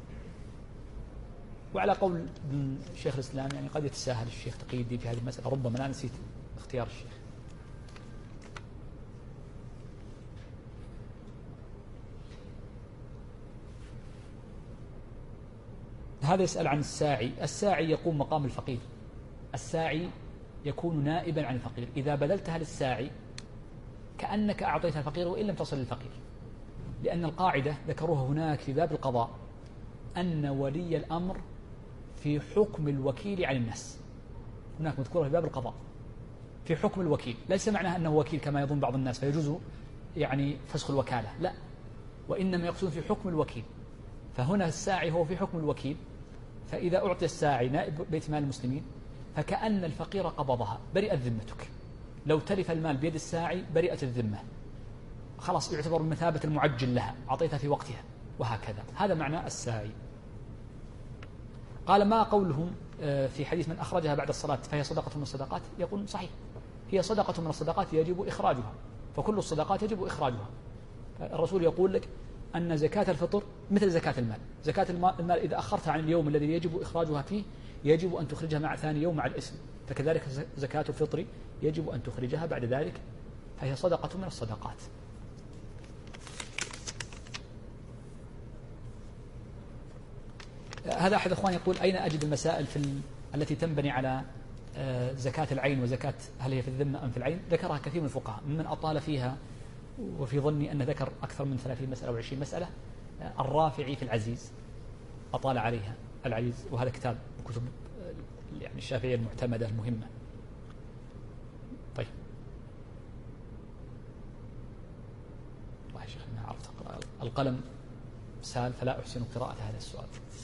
وعلى قول شيخ الإسلام يعني قد يتساهل الشيخ تقي الدين في هذه المسألة، ربما أنا نسيت اختيار الشيخ. هذا يسأل عن الساعي. الساعي يقوم مقام الفقير، الساعي يكون نائبا عن الفقير. إذا بذلتها للساعي كأنك أعطيتها الفقير وإن لم تصل للفقير، لأن القاعدة ذكروها هناك في باب القضاء أن ولي الأمر في حكم الوكيل عن الناس، هناك مذكورة في باب القضاء في حكم الوكيل، ليس معناها أنه وكيل كما يظن بعض الناس فيجوز يعني فسخ الوكالة، لا، وإنما يقصد في حكم الوكيل. فهنا الساعي هو في حكم الوكيل، فإذا أعطي الساعي نائب بيت مال المسلمين فكأن الفقير قبضها، برئت ذمتك. لو تلف المال بيد الساعي برئت الذمة، خلاص يعتبر بمثابة المعجل لها، أعطيتها في وقتها، وهكذا. هذا معنى الساعي. قال ما قولهم في حديث من أخرجها بعد الصلاة فهي صدقة من الصدقات؟ يقول صحيح، هي صدقة من الصدقات يجب إخراجها، فكل الصدقات يجب إخراجها. الرسول يقول لك أن زكاة الفطر مثل زكاة المال، زكاة المال إذا أخرتها عن اليوم الذي يجب إخراجها فيه يجب أن تخرجها مع ثاني يوم مع الإثم، فكذلك زكاة الفطر يجب أن تخرجها بعد ذلك، فهي صدقة من الصدقات. هذا أحد أخوان يقول أين أجد المسائل التي تنبني على زكاة العين وزكاة هل هي في الذمة أم في العين؟ ذكرها كثير من الفقهاء، ممن أطال فيها وفي ظني أن ذكر أكثر من 30 مسألة أو 20 مسألة. الرافعي في العزيز أطال عليها العزيز، وهذا كتاب من كتب يعني الشافعية المعتمدة المهمة. طيب والله يا شيخ ما عرفت أقرأ، القلم سال فلا أحسن قراءة هذا السؤال.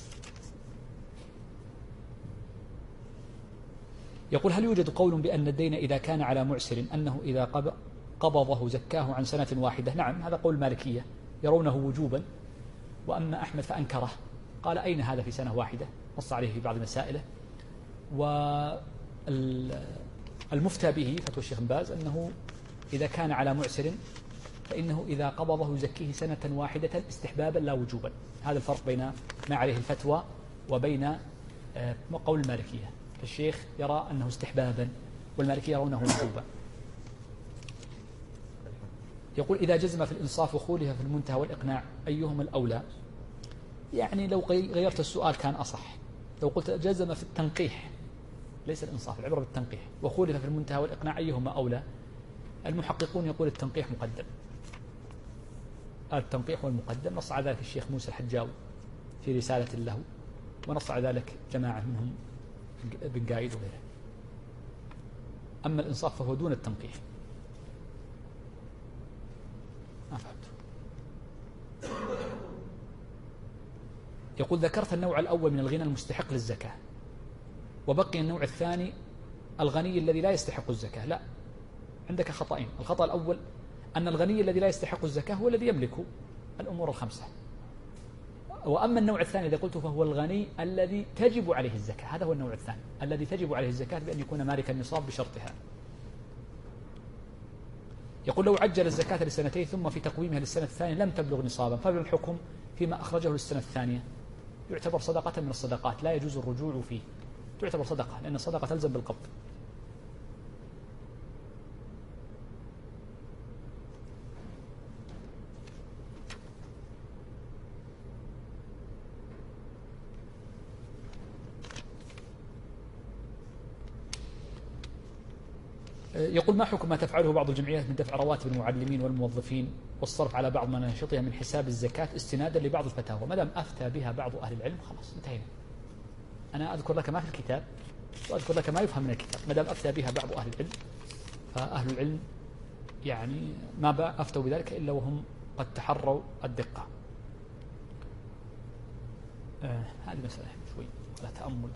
يقول هل يوجد قول بأن الدين إذا كان على معسر أنه إذا قبضه زكاه عن سنة واحدة؟ نعم، هذا قول المالكية يرونه وجوبا، وأما أحمد فأنكره، قال أين هذا في سنة واحدة، نص عليه في بعض مسائله. والمفتى به فتوى الشيخ بن باز أنه إذا كان على معسر فإنه إذا قبضه يزكيه سنة واحدة استحبابا لا وجوبا. هذا الفرق بين ما عليه الفتوى وبين قول المالكية، فالشيخ يرى أنه استحبابا والمالكية يرونه وجوبا. يقول إذا جزم في الإنصاف وخولها في المنتهى والإقناع أيهما الأولى؟ يعني لو غيرت السؤال كان أصح، لو قلت جزم في التنقيح ليس الإنصاف، العبرة بالتنقيح، وخولها في المنتهى والإقناع أيهما أولى؟ المحققون يقول التنقيح مقدم، التنقيح والمقدم، نص على ذلك الشيخ موسى الحجاوي في رسالة له، ونص على ذلك جماعة منهم بن قايد وغيره. أما الإنصاف فهو دون التنقيح. ما فهمت. يقول ذكرت النوع الأول من الغنى المستحق للزكاة، وبقي النوع الثاني الغني الذي لا يستحق الزكاة. لا، عندك خطأين. الخطأ الأول أن الغني الذي لا يستحق الزكاة هو الذي يملك الأمور الخمسة، وأما النوع الثاني الذي قلته فهو الغني الذي تجب عليه الزكاة، هذا هو النوع الثاني الذي تجب عليه الزكاة بأن يكون مالك النصاب بشرطها. يقول لو عجل الزكاة لسنتين ثم في تقويمها للسنة الثانية لم تبلغ نصابا، فما الحكم فيما أخرجه للسنة الثانية؟ يعتبر صدقة من الصدقات لا يجوز الرجوع فيه، تعتبر صدقة لأن الصدقة تلزم بالقبض. يقول ما حكم ما تفعله بعض الجمعيات من دفع رواتب المعلمين والموظفين والصرف على بعض مناشطها من حساب الزكاة استنادا لبعض الفتاوى؟ ما دام أفتى بها بعض أهل العلم خلاص انتهينا. أنا أذكر لك ما في الكتاب وأذكر لك ما يفهم من الكتاب. ما دام أفتى بها بعض أهل العلم فأهل العلم يعني ما أفتوا بذلك إلا وهم قد تحروا الدقة. هذه مسألة شوي ولا تأمل.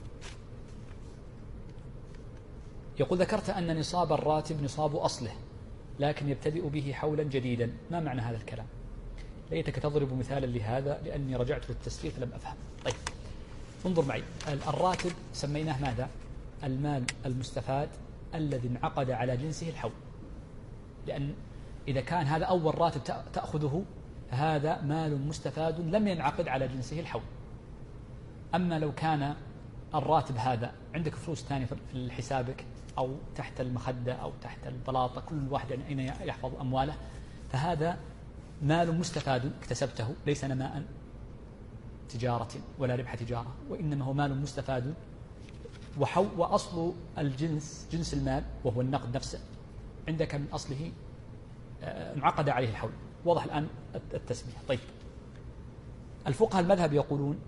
يقول ذكرت أن نصاب الراتب نصاب أصله لكن يبتدئ به حولا جديدا، ما معنى هذا الكلام؟ ليتك تضرب مثالا لهذا لأني رجعت للتسليف فلم أفهم. طيب انظر معي، الراتب سميناه ماذا؟ المال المستفاد الذي انعقد على جنسه الحول، لأن إذا كان هذا أول راتب تأخذه هذا مال مستفاد لم ينعقد على جنسه الحول. أما لو كان الراتب هذا عندك فلوس ثانية في حسابك أو تحت المخدة أو تحت البلاطة، كل واحد أين يحفظ أمواله، فهذا مال مستفاد اكتسبته ليس نماء تجارة ولا ربح تجارة، وإنما هو مال مستفاد وأصل الجنس جنس المال وهو النقد نفسه عندك من أصله انعقد عليه الحول. واضح الآن التسمية. طيب، الفقهاء المذهب يقولون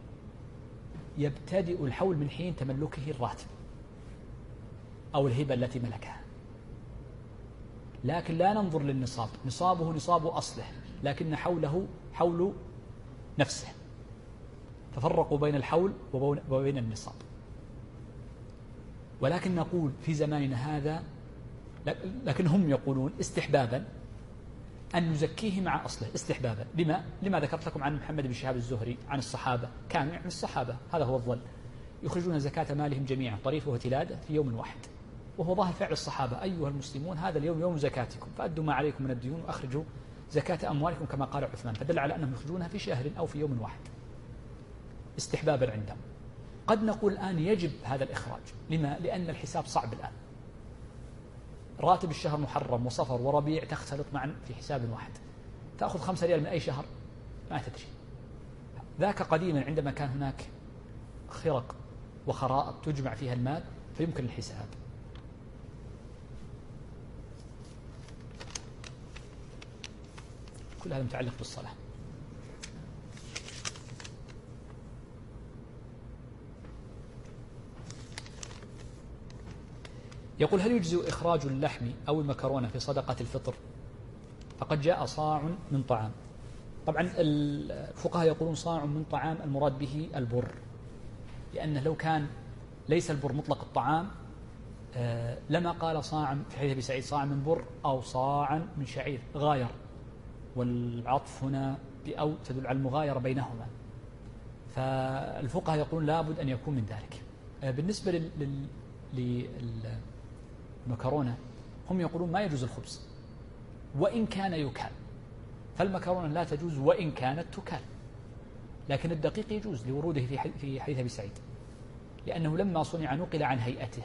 يبتدئ الحول من حين تملكه الراتب أو الهبة التي ملكها، لكن لا ننظر للنصاب، نصابه نصاب أصله، لكن حوله حول نفسه، ففرقوا بين الحول وبين النصاب. ولكن نقول في زماننا هذا، لكن هم يقولون استحبابا أن نزكيه مع أصله استحبابا. لما ذكرت لكم عن محمد بن شهاب الزهري عن الصحابة، كانوا يعني الصحابة هذا هو الظن يخرجون زكاة مالهم جميعا طريفه وتلاده في يوم واحد، وهو ظاهر فعل الصحابة: أيها المسلمون هذا اليوم يوم زكاتكم فأدوا ما عليكم من الديون وأخرجوا زكاة أموالكم كما قال عثمان، فدل على أنهم يخرجونها في شهر أو في يوم واحد استحبابا عندهم. قد نقول الآن يجب هذا الإخراج. لما؟ لأن الحساب صعب الآن، راتب الشهر محرم وصفر وربيع تختلط معا في حساب واحد، تأخذ 5 ريال من أي شهر ما تدري. ذاك قديما عندما كان هناك خرق وخرائط تجمع فيها المال فيمكن الحساب. كل هذا متعلق بالصلاة. يقول: هل يجزئ إخراج اللحم أو المكرونة في صدقة الفطر؟ فقد جاء صاع من طعام. طبعا الفقهاء يقولون صاع من طعام المراد به البر، لأنه لو كان ليس البر مطلق الطعام لما قال صاع في حديث أبي سعيد صاع من بر أو صاعا من شعير، غاير، والعطف هنا بأو تدل على المغايرة بينهما. فالفقهاء يقولون لابد أن يكون من ذلك. بالنسبة للمكرونة هم يقولون ما يجوز الخبز وإن كان يكال، فالمكرونة لا تجوز وإن كانت تكال، لكن الدقيق يجوز لوروده في حديث أبي سعيد، لأنه لما صنع نقل عن هيئته،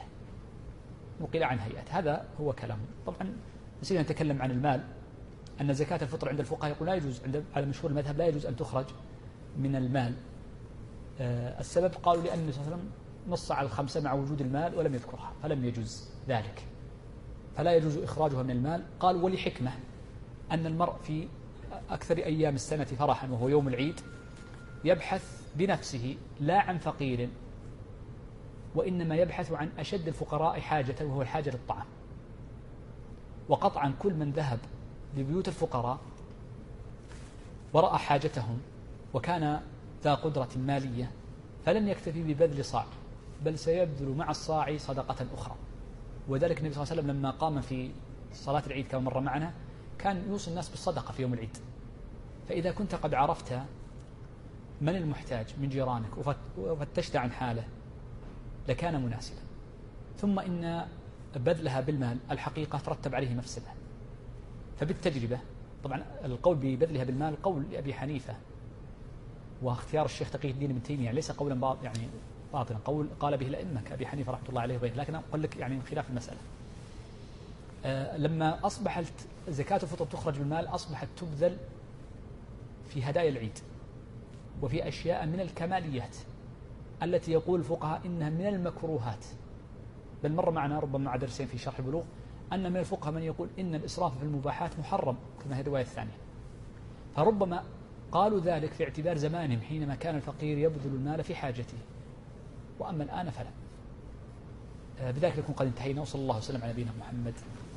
هذا هو كلامه. طبعا نسينا نتكلم عن المال، أن زكاة الفطر عند الفقهاء يقول لا يجوز، على مشهور المذهب لا يجوز أن تخرج من المال. السبب قالوا لأن النبي صلى الله عليه وسلم نص على 5 مع وجود المال ولم يذكرها، فلم يجوز ذلك، فلا يجوز إخراجها من المال. قال ولحكمة أن المرء في أكثر أيام السنة فرحا وهو يوم العيد يبحث بنفسه لا عن فقير، وإنما يبحث عن أشد الفقراء حاجة وهو الحاجة للطعام. وقطعا كل من ذهب لبيوت الفقراء ورأى حاجتهم وكان ذا قدرة مالية فلن يكتفي ببذل صاع، بل سيبذل مع الصاع صدقة أخرى. وذلك النبي صلى الله عليه وسلم لما قام في صلاة العيد كما مر معنا كان يوصي الناس بالصدقة في يوم العيد. فإذا كنت قد عرفت من المحتاج من جيرانك وفتشت عن حاله لكان مناسبا. ثم إن بذلها بالمال الحقيقة ترتب عليه مفسدة، فبالتجربة طبعا القول ببذلها بالمال قول لأبي حنيفة واختيار الشيخ تقي الدين ابن تيمية، ليس قولا يعني باطلا، قول قال به الأئمة كأبي حنيفة رحمة الله عليه وغيره، لكن أقول لك يعني من خلاف المسألة. لما أصبحت زكاة الفطر تخرج بالمال أصبحت تبذل في هدايا العيد وفي أشياء من الكماليات التي يقول الفقهاء إنها من المكروهات. بل مر معنا ربما مع درسين في شرح البلوغ أن من الفقهاء من يقول إن الإسراف في المباحات محرم كما هي الرواية الثانية. فربما قالوا ذلك في اعتبار زمانهم حينما كان الفقير يبذل المال في حاجته، وأما الآن فلا. بذلك نكون قد انتهينا، وصلى الله وسلم على نبينا محمد.